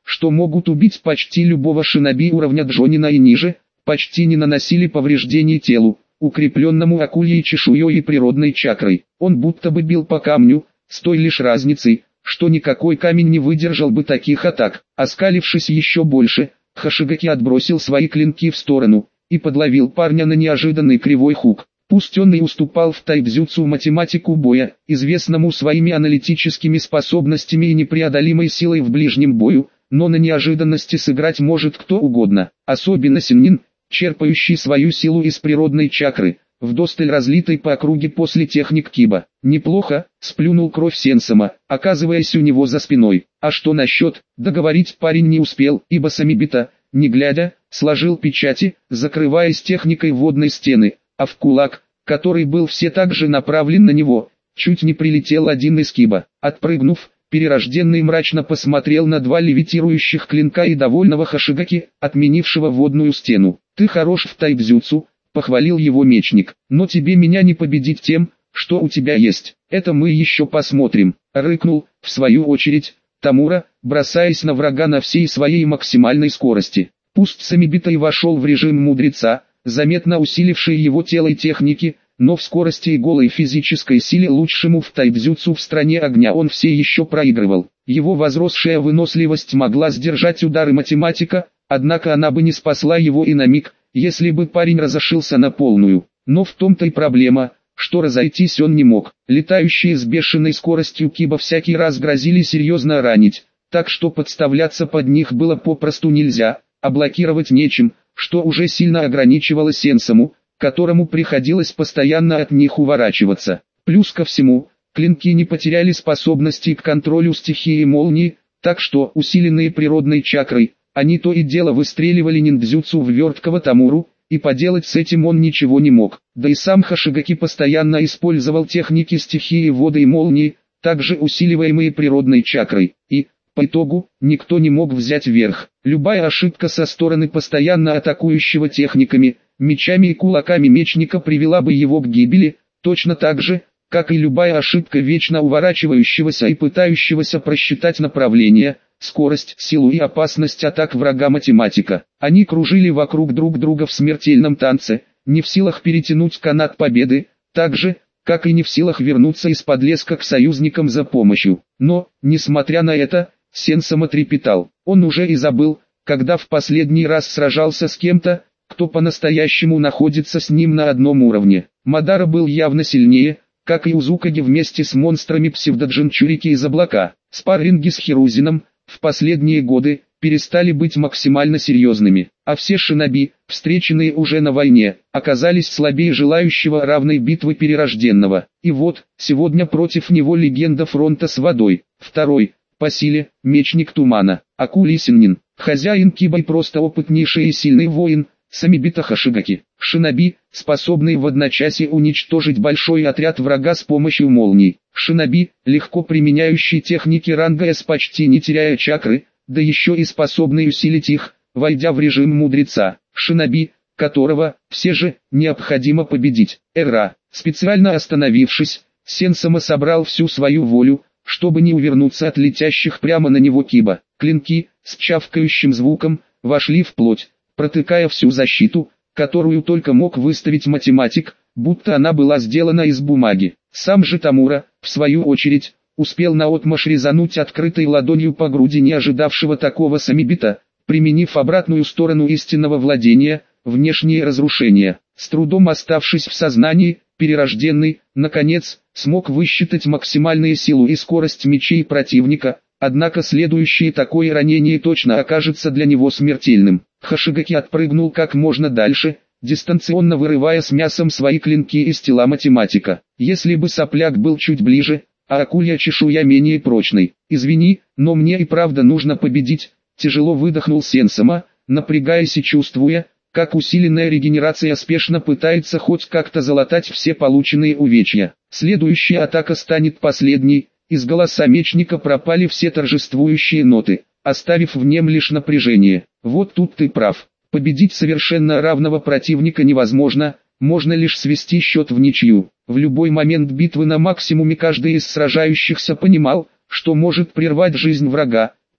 что могут убить почти любого шиноби уровня Джонина и ниже, почти не наносили повреждений телу, укрепленному акульей чешуей и природной чакрой. Он будто бы бил по камню, с той лишь разницей, что никакой камень не выдержал бы таких атак. Оскалившись еще больше, Хашигаки отбросил свои клинки в сторону и подловил парня на неожиданный кривой хук. Пусть он и уступал в тайбзюцу математику боя, известному своими аналитическими способностями и непреодолимой силой в ближнем бою, но на неожиданности сыграть может кто угодно, особенно синнин, черпающий свою силу из природной чакры, вдосталь разлитой по округе после техник киба. Неплохо, сплюнул кровь Сенсома, оказываясь у него за спиной. А что насчет, договорить парень не успел, ибо Самибита, не глядя, сложил печати, закрываясь техникой водной стены, а в кулак, который был все так же направлен на него, чуть не прилетел один из киба. Отпрыгнув, Перерожденный мрачно посмотрел на два левитирующих клинка и довольного Хашигаки, отменившего водную стену. «Ты хорош в тайбзюцу», — похвалил его мечник, — «но тебе меня не победить тем, что у тебя есть. Это мы еще посмотрим», — рыкнул, в свою очередь, Тамура, бросаясь на врага на всей своей максимальной скорости. Пусть Самибита и вошел в режим мудреца, заметно усиливший его тело и техники, но в скорости и голой физической силе лучшему в тайбзюцу в стране огня он все еще проигрывал. Его возросшая выносливость могла сдержать удары математика, однако она бы не спасла его и на миг, если бы парень разошился на полную. Но в том-то и проблема, что разойтись он не мог. Летающие с бешеной скоростью киба всякий раз грозили серьезно ранить, так что подставляться под них было попросту нельзя, а блокировать нечем, что уже сильно ограничивало Сенсому, которому приходилось постоянно от них уворачиваться. Плюс ко всему, клинки не потеряли способности к контролю стихии молнии, так что, усиленные природной чакрой, они то и дело выстреливали ниндзюцу в верткого Тамуру, и поделать с этим он ничего не мог. Да и сам Хашигаки постоянно использовал техники стихии воды и молнии, также усиливаемые природной чакрой, и, по итогу, никто не мог взять верх. Любая ошибка со стороны постоянно атакующего техниками, мечами и кулаками мечника привела бы его к гибели, точно так же, как и любая ошибка вечно уворачивающегося и пытающегося просчитать направление, скорость, силу и опасность атак врага математика. Они кружили вокруг друг друга в смертельном танце, не в силах перетянуть канат победы, так же, как и не в силах вернуться из-под леска к союзникам за помощью. Но, несмотря на это, Сенсома трепетал. Он уже и забыл, когда в последний раз сражался с кем-то, кто по-настоящему находится с ним на одном уровне. Мадара был явно сильнее, как и Узукаги вместе с монстрами псевдоджинчурики из облака. Спарринги с Хирузином, в последние годы, перестали быть максимально серьезными, а все шиноби, встреченные уже на войне, оказались слабее желающего равной битвы перерожденного. И вот, сегодня против него легенда фронта с водой, второй, по силе, мечник тумана, Акули Синнин, хозяин киба и просто опытнейший и сильный воин, Самибита Хашигаки, шиноби, способный в одночасье уничтожить большой отряд врага с помощью молний. Шиноби, легко применяющий техники ранга С почти не теряя чакры, да еще и способный усилить их, войдя в режим мудреца. Шиноби, которого, все же, необходимо победить. Эра, специально остановившись, Сенсома собрал всю свою волю, чтобы не увернуться от летящих прямо на него киба. Клинки, с чавкающим звуком, вошли в плоть, протыкая всю защиту, которую только мог выставить математик, будто она была сделана из бумаги. Сам же Тамура, в свою очередь, успел наотмашь резануть открытой ладонью по груди не ожидавшего такого Самибита, применив обратную сторону истинного владения, внешние разрушения. С трудом оставшись в сознании, Перерожденный, наконец, смог высчитать максимальную силу и скорость мечей противника, однако следующее такое ранение точно окажется для него смертельным. Хашигаки отпрыгнул как можно дальше, дистанционно вырывая с мясом свои клинки из тела математика. Если бы сопляк был чуть ближе, а акулья чешуя менее прочной. «Извини, но мне и правда нужно победить», — тяжело выдохнул Сенсома, напрягаясь и чувствуя, как усиленная регенерация спешно пытается хоть как-то залатать все полученные увечья. Следующая атака станет последней, из голоса мечника пропали все торжествующие ноты, оставив в нем лишь напряжение. Вот тут ты прав, победить совершенно равного противника невозможно, можно лишь свести счет в ничью. В любой момент битвы на максимуме каждый из сражающихся понимал, что может прервать жизнь врага,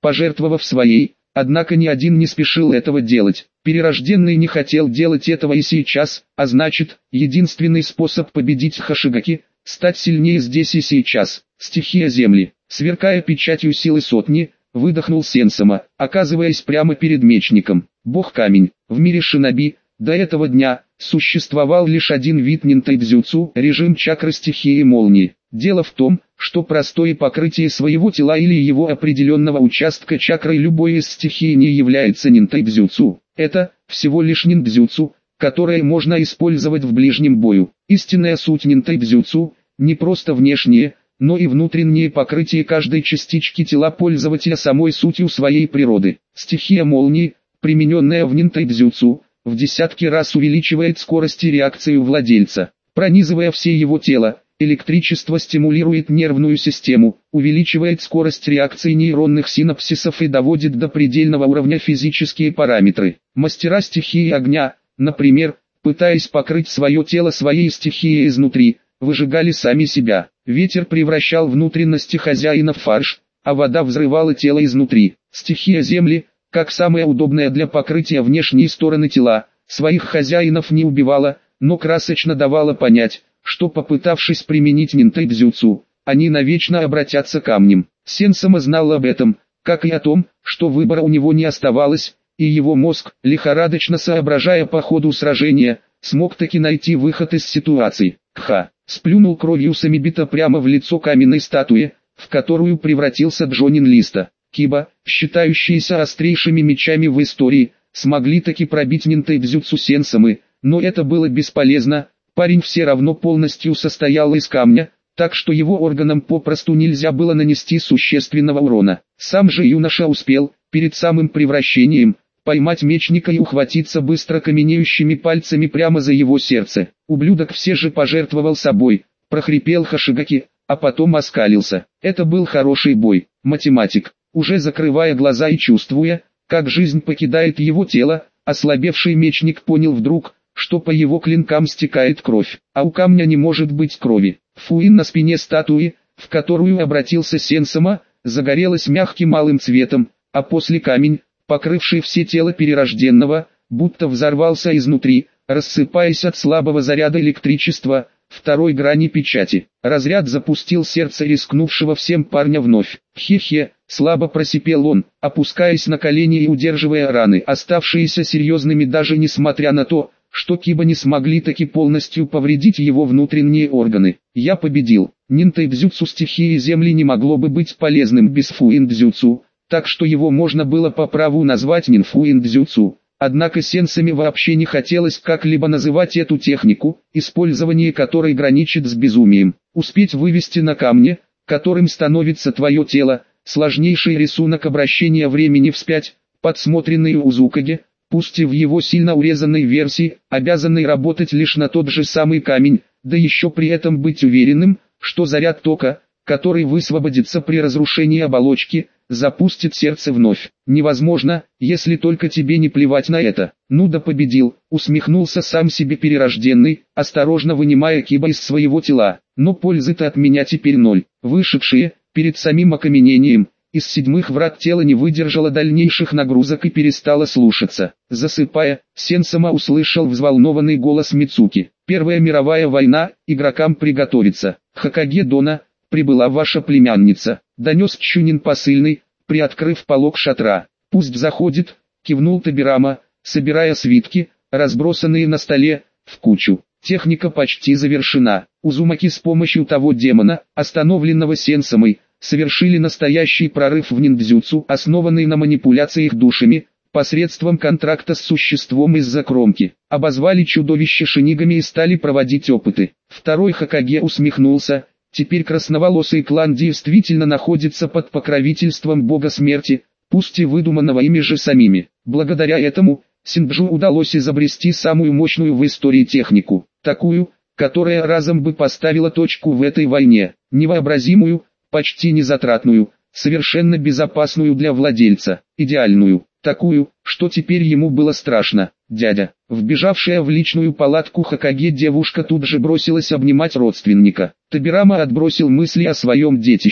пожертвовав своей, однако ни один не спешил этого делать. Перерожденный не хотел делать этого и сейчас, а значит, единственный способ победить Хашигаки – стать сильнее здесь и сейчас. Стихия земли, сверкая печатью силы сотни, выдохнул Сенсома, оказываясь прямо перед мечником. Бог-камень. В мире шиноби, до этого дня, существовал лишь один вид нинтайдзюцу – режим чакры стихии молнии. Дело в том, что простое покрытие своего тела или его определенного участка чакрой любой из стихий не является нинтайдзюцу. Это всего лишь ниндзюцу, которое можно использовать в ближнем бою. Истинная суть нинтайдзюцу – не просто внешнее, но и внутреннее покрытие каждой частички тела пользователя самой сутью своей природы. Стихия молнии, примененная в нинтайдзюцу, в десятки раз увеличивает скорость и реакцию владельца, пронизывая все его тело. Электричество стимулирует нервную систему, увеличивает скорость реакции нейронных синапсисов и доводит до предельного уровня физические параметры. Мастера стихии огня, например, пытаясь покрыть свое тело своей стихией изнутри, выжигали сами себя. Ветер превращал внутренности хозяина в фарш, а вода взрывала тело изнутри. Стихия земли, как самая удобная для покрытия внешней стороны тела, своих хозяинов не убивала, но красочно давала понять, что попытавшись применить нинтайдзюцу, они навечно обратятся камнем. Сенсома знал об этом, как и о том, что выбора у него не оставалось, и его мозг, лихорадочно соображая по ходу сражения, смог таки найти выход из ситуации. Кха, сплюнул кровью Самибита прямо в лицо каменной статуи, в которую превратился Джонин Листа. Киба, считающиеся острейшими мечами в истории, смогли таки пробить нинтайдзюцу Сенсомы, но это было бесполезно. Парень все равно полностью состоял из камня, так что его органам попросту нельзя было нанести существенного урона. Сам же юноша успел, перед самым превращением, поймать мечника и ухватиться быстро каменеющими пальцами прямо за его сердце. Ублюдок все же пожертвовал собой, прохрипел Хашигаки, а потом оскалился. Это был хороший бой. Математик, уже закрывая глаза и чувствуя, как жизнь покидает его тело, ослабевший мечник понял вдруг, что по его клинкам стекает кровь, а у камня не может быть крови. Фуин на спине статуи, в которую обратился Сенсома, загорелась мягким малым цветом, а после камень, покрывший все тело перерожденного, будто взорвался изнутри, рассыпаясь от слабого заряда электричества, второй грани печати. Разряд запустил сердце рискнувшего всем парня вновь. Хе-хе, слабо просипел он, опускаясь на колени и удерживая раны, оставшиеся серьезными даже несмотря на то, что Киба не смогли таки полностью повредить его внутренние органы. Я победил. Нинтайдзюцу стихии земли не могло бы быть полезным без фуиндзюцу, так что его можно было по праву назвать нинфуиндзюцу. Однако сенсами вообще не хотелось как-либо называть эту технику, использование которой граничит с безумием. Успеть вывести на камне, которым становится твое тело, сложнейший рисунок обращения времени вспять, подсмотренный у Узукаги, пусть и в его сильно урезанной версии, обязанный работать лишь на тот же самый камень, да еще при этом быть уверенным, что заряд тока, который высвободится при разрушении оболочки, запустит сердце вновь. Невозможно, если только тебе не плевать на это. Ну да победил, усмехнулся сам себе перерожденный, осторожно вынимая Киба из своего тела. Но пользы-то от меня теперь ноль. Вышедшие, перед самим окаменением, из седьмых врат тело не выдержало дальнейших нагрузок и перестало слушаться. Засыпая, Сенсома услышал взволнованный голос Мицуки. Первая мировая война, игрокам приготовиться. Хокаге Дона, прибыла ваша племянница. Донес Чунин посыльный, приоткрыв полог шатра. Пусть заходит, кивнул Табирама, собирая свитки, разбросанные на столе, в кучу. Техника почти завершена. Узумаки с помощью того демона, остановленного Сенсомой, совершили настоящий прорыв в ниндзюцу, основанный на манипуляциях душами, посредством контракта с существом из-за кромки. Обозвали чудовище шинигами и стали проводить опыты. Второй Хокаге усмехнулся. Теперь красноволосый клан действительно находится под покровительством бога смерти, пусть и выдуманного ими же самими. Благодаря этому, Синджу удалось изобрести самую мощную в истории технику. Такую, которая разом бы поставила точку в этой войне. Невообразимую, почти незатратную, совершенно безопасную для владельца, идеальную, такую, что теперь ему было страшно. Дядя, вбежавшая в личную палатку Хокаге девушка тут же бросилась обнимать родственника. Табирама отбросил мысли о своем детище.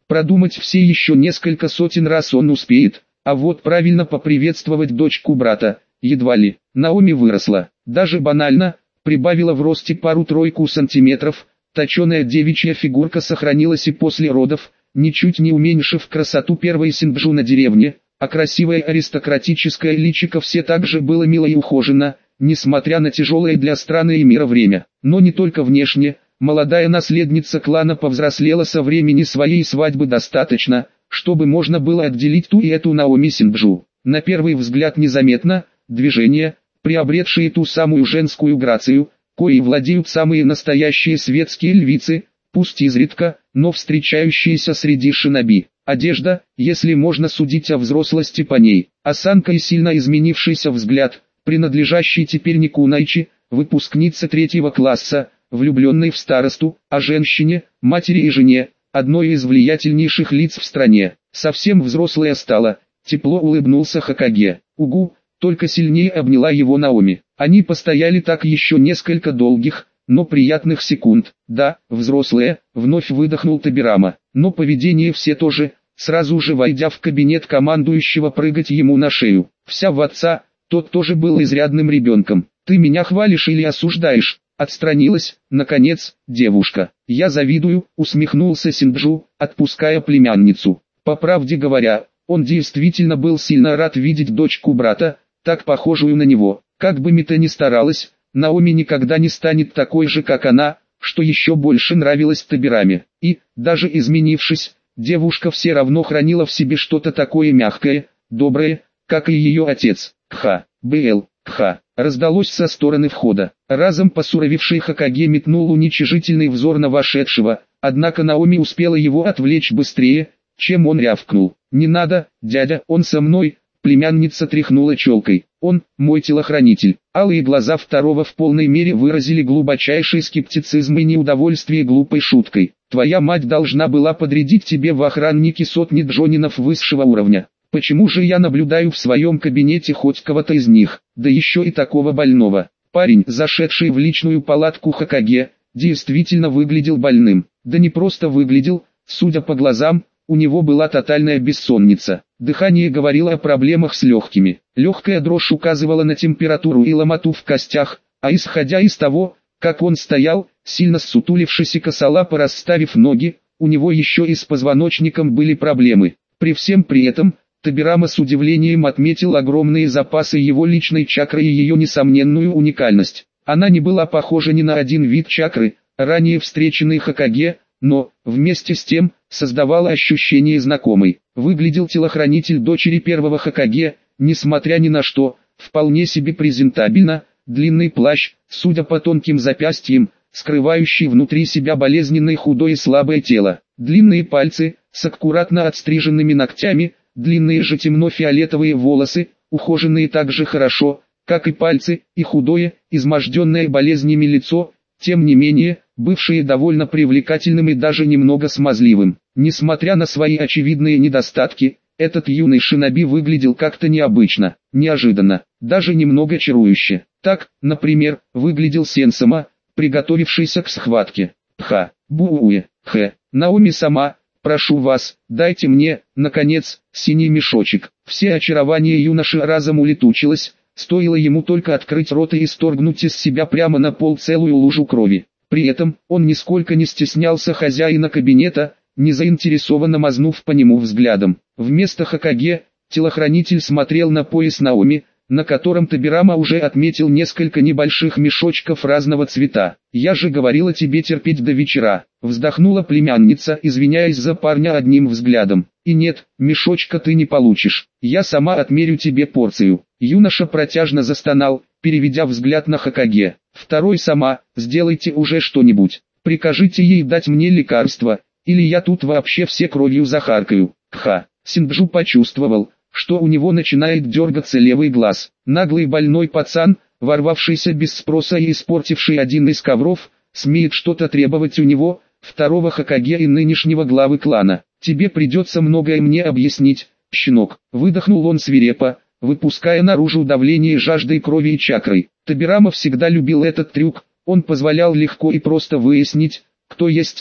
Продумать все еще несколько сотен раз он успеет, а вот правильно поприветствовать дочку брата, едва ли. Наоми выросла, даже банально, прибавила в росте пару-тройку сантиметров, точеная девичья фигурка сохранилась и после родов, ничуть не уменьшив красоту первой Синджу на деревне, а красивое аристократическое личико все так же было мило и ухожено, несмотря на тяжелое для страны и мира время. Но не только внешне, молодая наследница клана повзрослела со времени своей свадьбы достаточно, чтобы можно было отделить ту и эту Наоми Синджу. На первый взгляд незаметно, движения, приобретшие ту самую женскую грацию, коей владеют самые настоящие светские львицы, пусть изредка, но встречающиеся среди шиноби. Одежда, если можно судить о взрослости по ней, осанка и сильно изменившийся взгляд, принадлежащий теперь не Кунайчи, выпускнице третьего класса, влюбленной в старосту, а женщине, матери и жене, одной из влиятельнейших лиц в стране. Совсем взрослая стала, тепло улыбнулся Хокаге. Угу, только сильнее обняла его Наоми. Они постояли так еще несколько долгих, но приятных секунд. Да, взрослая, вновь выдохнул Табирама, но поведение все тоже, сразу же войдя в кабинет командующего прыгать ему на шею. Вся в отца, тот тоже был изрядным ребенком. Ты меня хвалишь или осуждаешь? Отстранилась, наконец, девушка. Я завидую, усмехнулся Синджу, отпуская племянницу. По правде говоря, он действительно был сильно рад видеть дочку брата, так похожую на него. Как бы Мита ни старалась, Наоми никогда не станет такой же, как она, что еще больше нравилось Табираме. И, даже изменившись, девушка все равно хранила в себе что-то такое мягкое, доброе, как и ее отец. Кха, Бл, Кха, раздалось со стороны входа. Разом посуровевший Хокаге метнул уничижительный взор на вошедшего, однако Наоми успела его отвлечь быстрее, чем он рявкнул. «Не надо, дядя, он со мной». Племянница тряхнула челкой. «Он, мой телохранитель». Алые глаза второго в полной мере выразили глубочайший скептицизм и неудовольствие глупой шуткой. «Твоя мать должна была подрядить тебе в охранники сотни джонинов высшего уровня. Почему же я наблюдаю в своем кабинете хоть кого-то из них, да еще и такого больного?» Парень, зашедший в личную палатку Хокаге, действительно выглядел больным. Да не просто выглядел, судя по глазам, у него была тотальная бессонница. Дыхание говорило о проблемах с легкими. Легкая дрожь указывала на температуру и ломоту в костях, а исходя из того, как он стоял, сильно ссутулившись и косолапо расставив ноги, у него еще и с позвоночником были проблемы. При всем при этом, Табирама с удивлением отметил огромные запасы его личной чакры и ее несомненную уникальность. Она не была похожа ни на один вид чакры, ранее встреченный Хокаге, но, вместе с тем, создавала ощущение знакомой. Выглядел телохранитель дочери первого Хокаге, несмотря ни на что, вполне себе презентабельно, длинный плащ, судя по тонким запястьям, скрывающий внутри себя болезненное худое и слабое тело. Длинные пальцы, с аккуратно отстриженными ногтями, длинные же темно-фиолетовые волосы, ухоженные так же хорошо, как и пальцы, и худое, изможденное болезнями лицо, тем не менее, бывшее довольно привлекательным и даже немного смазливым. Несмотря на свои очевидные недостатки, этот юный шиноби выглядел как-то необычно, неожиданно, даже немного чарующе. Так, например, выглядел Сенсама, приготовившийся к схватке. Ха, бууе, хэ, Наоми сама, прошу вас, дайте мне, наконец, синий мешочек. Все очарование юноши разом улетучилось, стоило ему только открыть рот и исторгнуть из себя прямо на пол целую лужу крови. При этом, он нисколько не стеснялся хозяина кабинета, не заинтересованно мазнув по нему взглядом. Вместо Хокаге, телохранитель смотрел на пояс Наоми, на котором Табирама уже отметил несколько небольших мешочков разного цвета. «Я же говорила тебе терпеть до вечера», — вздохнула племянница, извиняясь за парня одним взглядом. «И нет, мешочка ты не получишь, я сама отмерю тебе порцию». Юноша протяжно застонал, переведя взгляд на Хокаге. «Второй сама, сделайте уже что-нибудь, прикажите ей дать мне лекарство, или я тут вообще все кровью захаркаю». Кха, Синджу почувствовал, что у него начинает дергаться левый глаз. Наглый больной пацан, ворвавшийся без спроса и испортивший один из ковров, смеет что-то требовать у него, второго Хокаге и нынешнего главы клана. «Тебе придется многое мне объяснить, щенок», — выдохнул он свирепо, выпуская наружу давление жаждой крови и чакрой. Табирама всегда любил этот трюк, он позволял легко и просто выяснить, кто есть кто,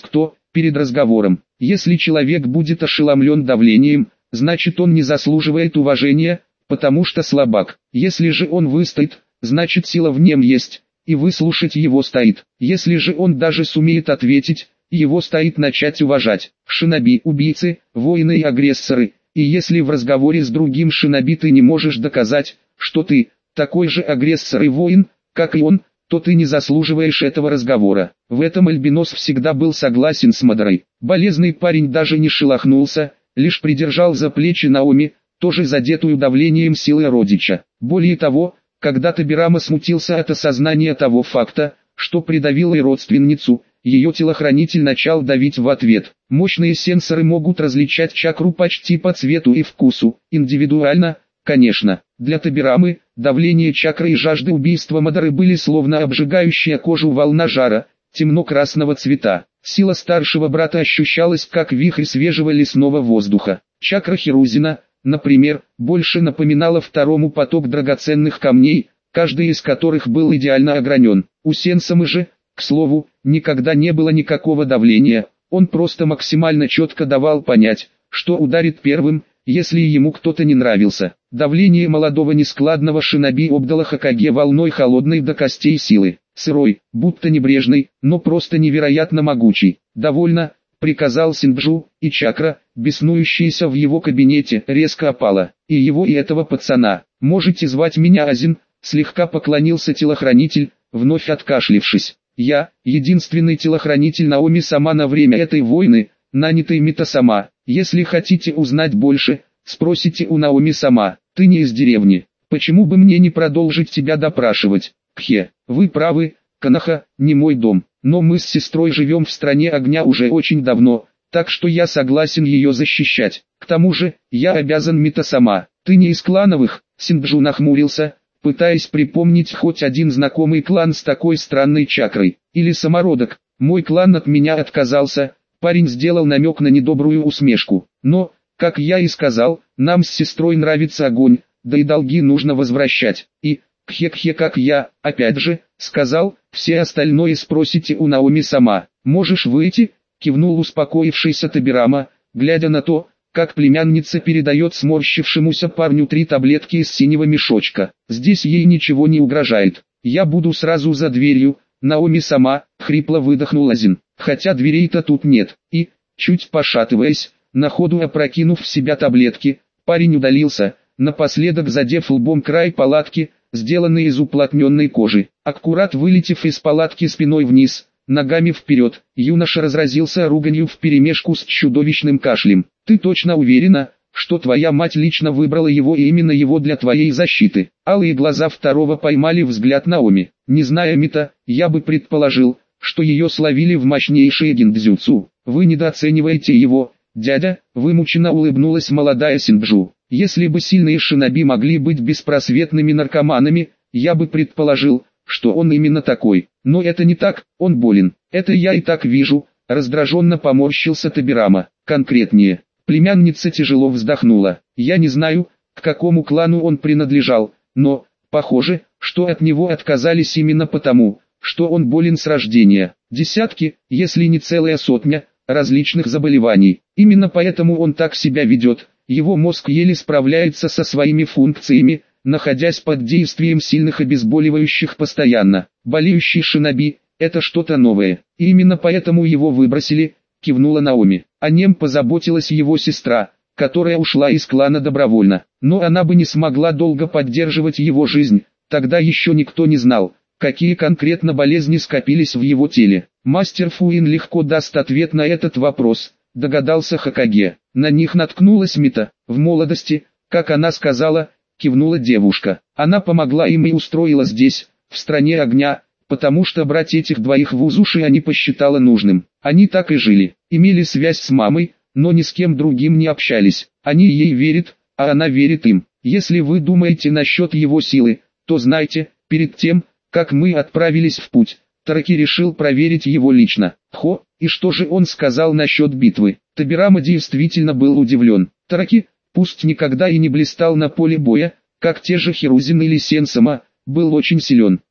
перед разговором. Если человек будет ошеломлен давлением, значит он не заслуживает уважения, потому что слабак. Если же он выстоит, значит сила в нем есть, и выслушать его стоит. Если же он даже сумеет ответить, его стоит начать уважать. Шиноби, убийцы, воины и агрессоры. И если в разговоре с другим шиноби ты не можешь доказать, что ты такой же агрессор и воин, как и он, то ты не заслуживаешь этого разговора. В этом Альбинос всегда был согласен с Мадорой. Болезный парень даже не шелохнулся, лишь придержал за плечи Наоми, тоже задетую давлением силы родича. Более того, когда Табирама смутился от осознания того факта, что придавил и родственницу, ее телохранитель начал давить в ответ. Мощные сенсоры могут различать чакру почти по цвету и вкусу, индивидуально, конечно. Для Табирамы, давление чакры и жажда убийства Мадоры были словно обжигающая кожу волна жара, темно-красного цвета. Сила старшего брата ощущалась как вихрь свежего лесного воздуха. Чакра Хирузина, например, больше напоминала второму поток драгоценных камней, каждый из которых был идеально огранен. У Сенсамы же, к слову, никогда не было никакого давления, он просто максимально четко давал понять, что ударит первым, если ему кто-то не нравился. Давление молодого нескладного шиноби обдало Хокаге волной холодной до костей силы. Сырой, будто небрежный, но просто невероятно могучий. «Довольно», — приказал Синджу, и чакра, беснующаяся в его кабинете, резко опала. «И его, и этого пацана. Можете звать меня Азин», — слегка поклонился телохранитель, вновь откашлившись. «Я, единственный телохранитель Наоми сама на время этой войны, нанятый Мита сама. Если хотите узнать больше, спросите у Наоми сама. Ты не из деревни. Почему бы мне не продолжить тебя допрашивать? Кхе, вы правы, Канаха, не мой дом. Но мы с сестрой живем в стране огня уже очень давно, так что я согласен ее защищать. К тому же, я обязан Мита сама. Ты не из клановых?» Синджу нахмурился, пытаясь припомнить хоть один знакомый клан с такой странной чакрой. «Или самородок. Мой клан от меня отказался». Парень сделал намек на недобрую усмешку. «Но, как я и сказал, нам с сестрой нравится огонь, да и долги нужно возвращать. И, кхе-кхе как я, опять же, сказал, все остальное спросите у Наоми сама. Можешь выйти?» Кивнул успокоившийся Табирама, глядя на то, как племянница передает сморщившемуся парню три таблетки из синего мешочка. «Здесь ей ничего не угрожает. Я буду сразу за дверью, Наоми сама», — хрипло выдохнул Азин. «Хотя дверей-то тут нет». И, чуть пошатываясь, на ходу опрокинув в себя таблетки, парень удалился, напоследок задев лбом край палатки, сделанной из уплотненной кожи. Аккурат вылетев из палатки спиной вниз, ногами вперед, юноша разразился руганью вперемешку с чудовищным кашлем. «Ты точно уверена, что твоя мать лично выбрала его и именно его для твоей защиты?» Алые глаза второго поймали взгляд Наоми. «Не зная Мита, я бы предположил, что ее словили в мощнейшие гиндзюцу. Вы недооцениваете его, дядя», — вымученно улыбнулась молодая Синджу. «Если бы сильные шиноби могли быть беспросветными наркоманами, я бы предположил, что он именно такой. Но это не так, он болен. Это я и так вижу», — раздраженно поморщился Табирама. «Конкретнее». Племянница тяжело вздохнула. «Я не знаю, к какому клану он принадлежал, но, похоже, что от него отказались именно потому, что он болен с рождения. Десятки, если не целая сотня, различных заболеваний. Именно поэтому он так себя ведет. Его мозг еле справляется со своими функциями, находясь под действием сильных обезболивающих постоянно. Болеющий шиноби – это что-то новое. И именно поэтому его выбросили», – кивнула Наоми. О нем позаботилась его сестра, которая ушла из клана добровольно. Но она бы не смогла долго поддерживать его жизнь, тогда еще никто не знал, какие конкретно болезни скопились в его теле. Мастер Фуин легко даст ответ на этот вопрос, догадался Хокаге. На них наткнулась Мита. В молодости, как она сказала, кивнула девушка. Она помогла им и устроила здесь, в стране огня, потому что брать этих двоих в Узуши они посчитала нужным. Они так и жили, имели связь с мамой, но ни с кем другим не общались. Они ей верят, а она верит им. Если вы думаете насчет его силы, то знайте, перед тем, как мы отправились в путь, Тараки решил проверить его лично. Хо, и что же он сказал насчет битвы? Табирама действительно был удивлен. Тараки, пусть никогда и не блистал на поле боя, как те же Хирузин или Сенсама, был очень силен.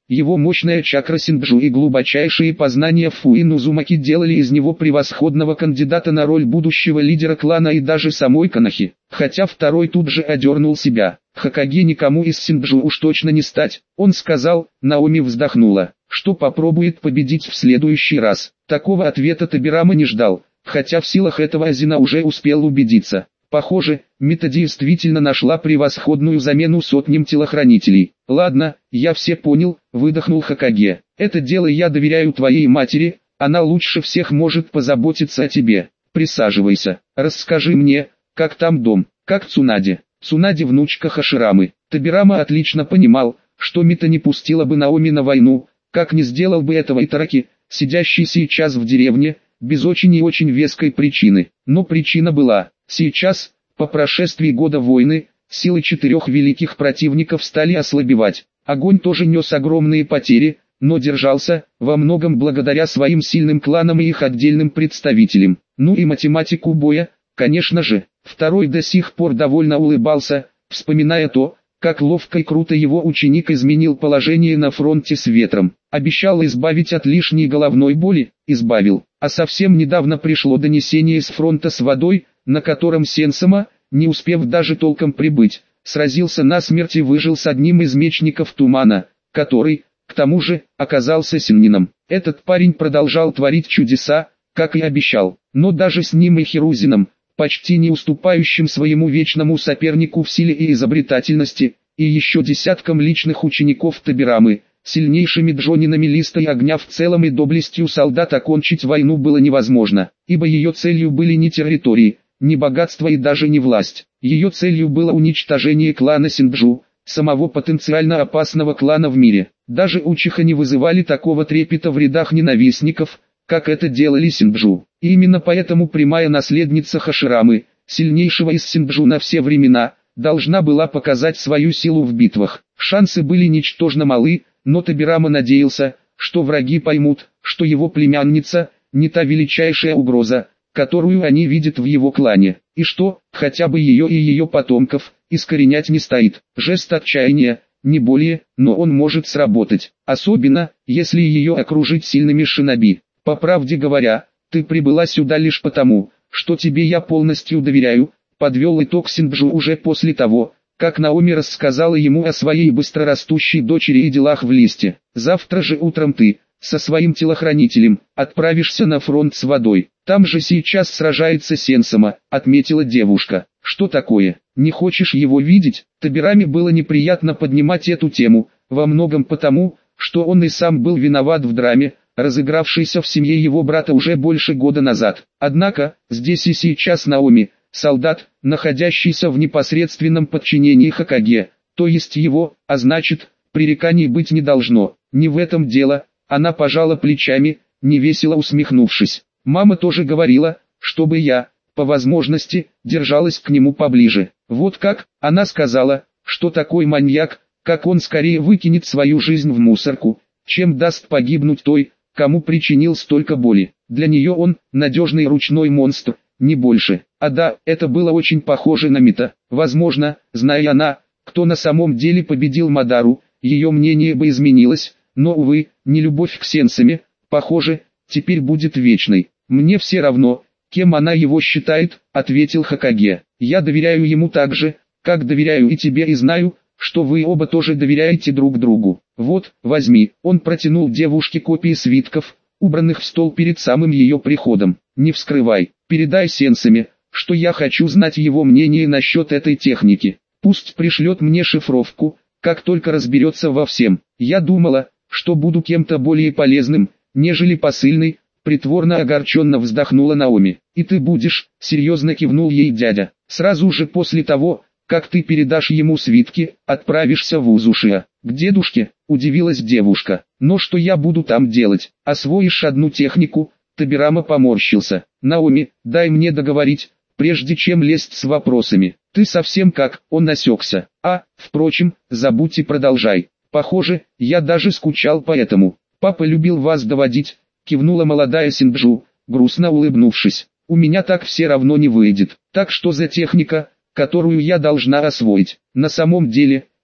Его мощная чакра Синджу и глубочайшие познания Фуин Узумаки делали из него превосходного кандидата на роль будущего лидера клана и даже самой Конохи. Хотя второй тут же одернул себя. Хокаге никому из Синджу уж точно не стать. Он сказал, Наоми вздохнула, что попробует победить в следующий раз. Такого ответа Тобирама не ждал, хотя в силах этого Азина уже успел убедиться. Похоже, Мита действительно нашла превосходную замену сотням телохранителей. «Ладно, я все понял», — выдохнул Хокаге. «Это дело я доверяю твоей матери, она лучше всех может позаботиться о тебе. Присаживайся, расскажи мне, как там дом, как Цунаде». Цунаде внучка Хаширамы. Тобирама отлично понимал, что Мита не пустила бы Наоми на войну, как не сделал бы этого Итараки, сидящий сейчас в деревне, без очень и очень веской причины. Но причина была. Сейчас, по прошествии года войны, силы четырех великих противников стали ослабевать. Огонь тоже нес огромные потери, но держался, во многом благодаря своим сильным кланам и их отдельным представителям. Ну и математику боя, конечно же. Второй до сих пор довольно улыбался, вспоминая то, как ловко и круто его ученик изменил положение на фронте с ветром. Обещал избавить от лишней головной боли, избавил. А совсем недавно пришло донесение с фронта с водой, на котором Сенсама, не успев даже толком прибыть, сразился насмерть и выжил с одним из мечников Тумана, который, к тому же, оказался синнином. Этот парень продолжал творить чудеса, как и обещал, но даже с ним и Хирузином, почти не уступающим своему вечному сопернику в силе и изобретательности, и еще десяткам личных учеников Тобирамы, сильнейшими джонинами листа и огня в целом и доблестью солдат окончить войну было невозможно, ибо ее целью были не территории, не богатство и даже не власть. Ее целью было уничтожение клана Синджу, самого потенциально опасного клана в мире. Даже Учиха не вызывали такого трепета в рядах ненавистников, как это делали Синджу. И именно поэтому прямая наследница Хаширамы, сильнейшего из Синджу на все времена, должна была показать свою силу в битвах. Шансы были ничтожно малы, но Тобирама надеялся, что враги поймут, что его племянница не та величайшая угроза, которую они видят в его клане, и что, хотя бы ее и ее потомков, искоренять не стоит. Жест отчаяния, не более, но он может сработать, особенно, если ее окружить сильными шиноби. По правде говоря, ты прибыла сюда лишь потому, что тебе я полностью доверяю, подвел итог Синджу уже после того, как Наоми рассказала ему о своей быстрорастущей дочери и делах в листе. Завтра же утром ты, со своим телохранителем, отправишься на фронт с водой. Там же сейчас сражается Сенсама, отметила девушка. Что такое? Не хочешь его видеть? Тобираме было неприятно поднимать эту тему, во многом потому, что он и сам был виноват в драме, разыгравшейся в семье его брата уже больше года назад. Однако, здесь и сейчас Наоми, солдат, находящийся в непосредственном подчинении Хокаге, то есть его, а значит, пререканий быть не должно. Не в этом дело, она пожала плечами, невесело усмехнувшись. Мама тоже говорила, чтобы я, по возможности, держалась к нему поближе. Вот как, она сказала, что такой маньяк, как он, скорее выкинет свою жизнь в мусорку, чем даст погибнуть той, кому причинил столько боли. Для нее он, надежный ручной монстр, не больше. А да, это было очень похоже на Мита. Возможно, зная она, кто на самом деле победил Мадару, ее мнение бы изменилось, но, увы, не любовь к Сенсаме, похоже, теперь будет вечной. Мне все равно, кем она его считает, ответил Хокаге. Я доверяю ему так же, как доверяю и тебе, и знаю, что вы оба тоже доверяете друг другу. Вот, возьми. Он протянул девушке копии свитков, убранных в стол перед самым ее приходом. Не вскрывай, передай Сенсаме, что я хочу знать его мнение насчет этой техники. Пусть пришлет мне шифровку, как только разберется во всем. Я думала, что буду кем-то более полезным, нежели посыльный, притворно огорченно вздохнула Наоми. И ты будешь, серьезно кивнул ей дядя. Сразу же после того, как ты передашь ему свитки, отправишься в Узушия. К дедушке, удивилась девушка. Но что я буду там делать? Освоишь одну технику? Тобирама поморщился. Наоми, дай мне договорить, прежде чем лезть с вопросами. Ты совсем как, он осекся. А, впрочем, забудь и продолжай. Похоже, я даже скучал по этому. Папа любил вас доводить, кивнула молодая Синджу, грустно улыбнувшись. У меня так все равно не выйдет. Так что за техника, которую я должна освоить? На самом деле,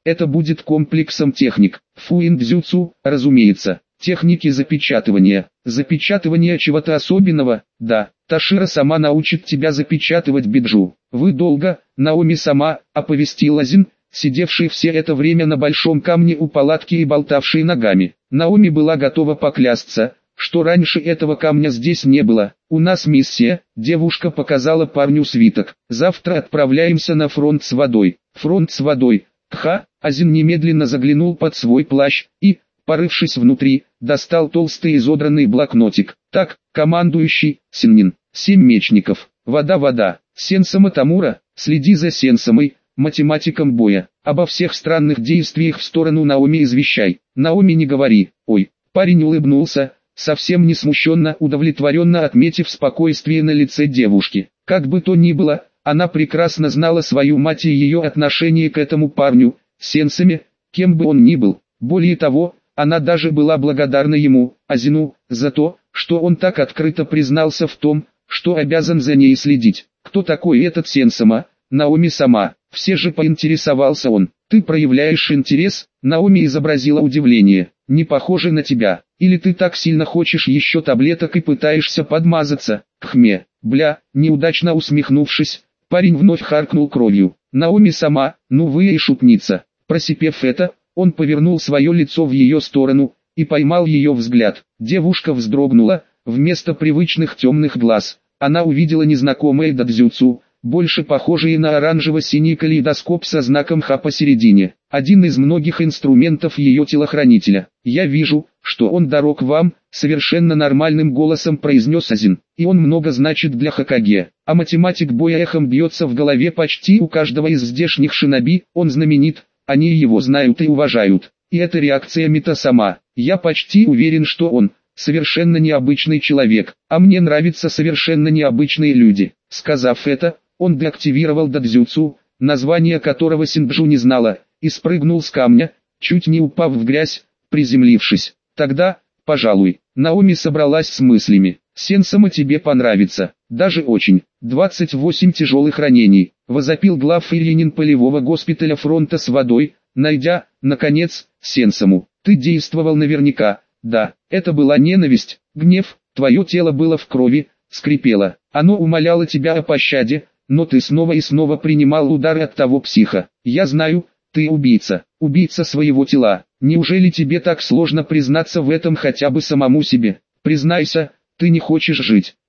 Это будет комплексом техник. Фуиндзюцу, разумеется. Техники запечатывания. Запечатывание чего-то особенного, да. Ташира сама научит тебя запечатывать биджу. Вы долго, Наоми сама, оповестил Азин, сидевший все это время на большом камне у палатки и болтавший ногами. Наоми была готова поклясться, что раньше этого камня здесь не было. У нас миссия, девушка показала парню свиток. Завтра отправляемся на фронт с водой. Фронт с водой. Ха, Азин немедленно заглянул под свой плащ и, порывшись внутри, достал толстый изодранный блокнотик. Так, командующий, Синнин, семь мечников, вода, вода, Сенсама Тамура, следи за Сенсамой, математиком боя, обо всех странных действиях в сторону Наоми извещай. Наоми не говори, ой, парень улыбнулся, совсем не смущенно, удовлетворенно отметив спокойствие на лице девушки. Как бы то ни было, она прекрасно знала свою мать и ее отношение к этому парню, Сенсаме, кем бы он ни был. Более того, она даже была благодарна ему, Азину, за то, что он так открыто признался в том, что обязан за ней следить. Кто такой этот Сенсама? Наоми сама. Все же поинтересовался он. Ты проявляешь интерес? Наоми изобразила удивление. Не похоже на тебя. Или ты так сильно хочешь еще таблеток и пытаешься подмазаться? Хме. Бля, неудачно усмехнувшись, парень вновь харкнул кровью. Наоми сама, ну вы и шутница. Просипев это, он повернул свое лицо в ее сторону и поймал ее взгляд. Девушка вздрогнула, вместо привычных темных глаз она увидела незнакомое дадзюцу, больше похожие на оранжево-синий калейдоскоп со знаком Ха посередине. Один из многих инструментов ее телохранителя. «Я вижу, что он дорог вам», — совершенно нормальным голосом произнес Азин. «И он много значит для Хокаге». А математик боя эхом бьется в голове почти у каждого из здешних шиноби, он знаменит, они его знают и уважают. И это реакция Мита сама. Я почти уверен, что он совершенно необычный человек, а мне нравятся совершенно необычные люди. Сказав это, он деактивировал дадзюцу, название которого Синджу не знала, и спрыгнул с камня, чуть не упав в грязь, приземлившись. Тогда, пожалуй, Наоми собралась с мыслями. Сенсама тебе понравится, даже очень. двадцать восемь тяжелых ранений, возопил глав Иринин полевого госпиталя фронта с водой, найдя, наконец, Сенсаму. Ты действовал наверняка. Да, это была ненависть, гнев, твое тело было в крови, скрипело. Оно умоляло тебя о пощаде, но ты снова и снова принимал удары от того психа. Я знаю, ты убийца, убийца своего тела. Неужели тебе так сложно признаться в этом хотя бы самому себе? Признайся, ты не хочешь жить.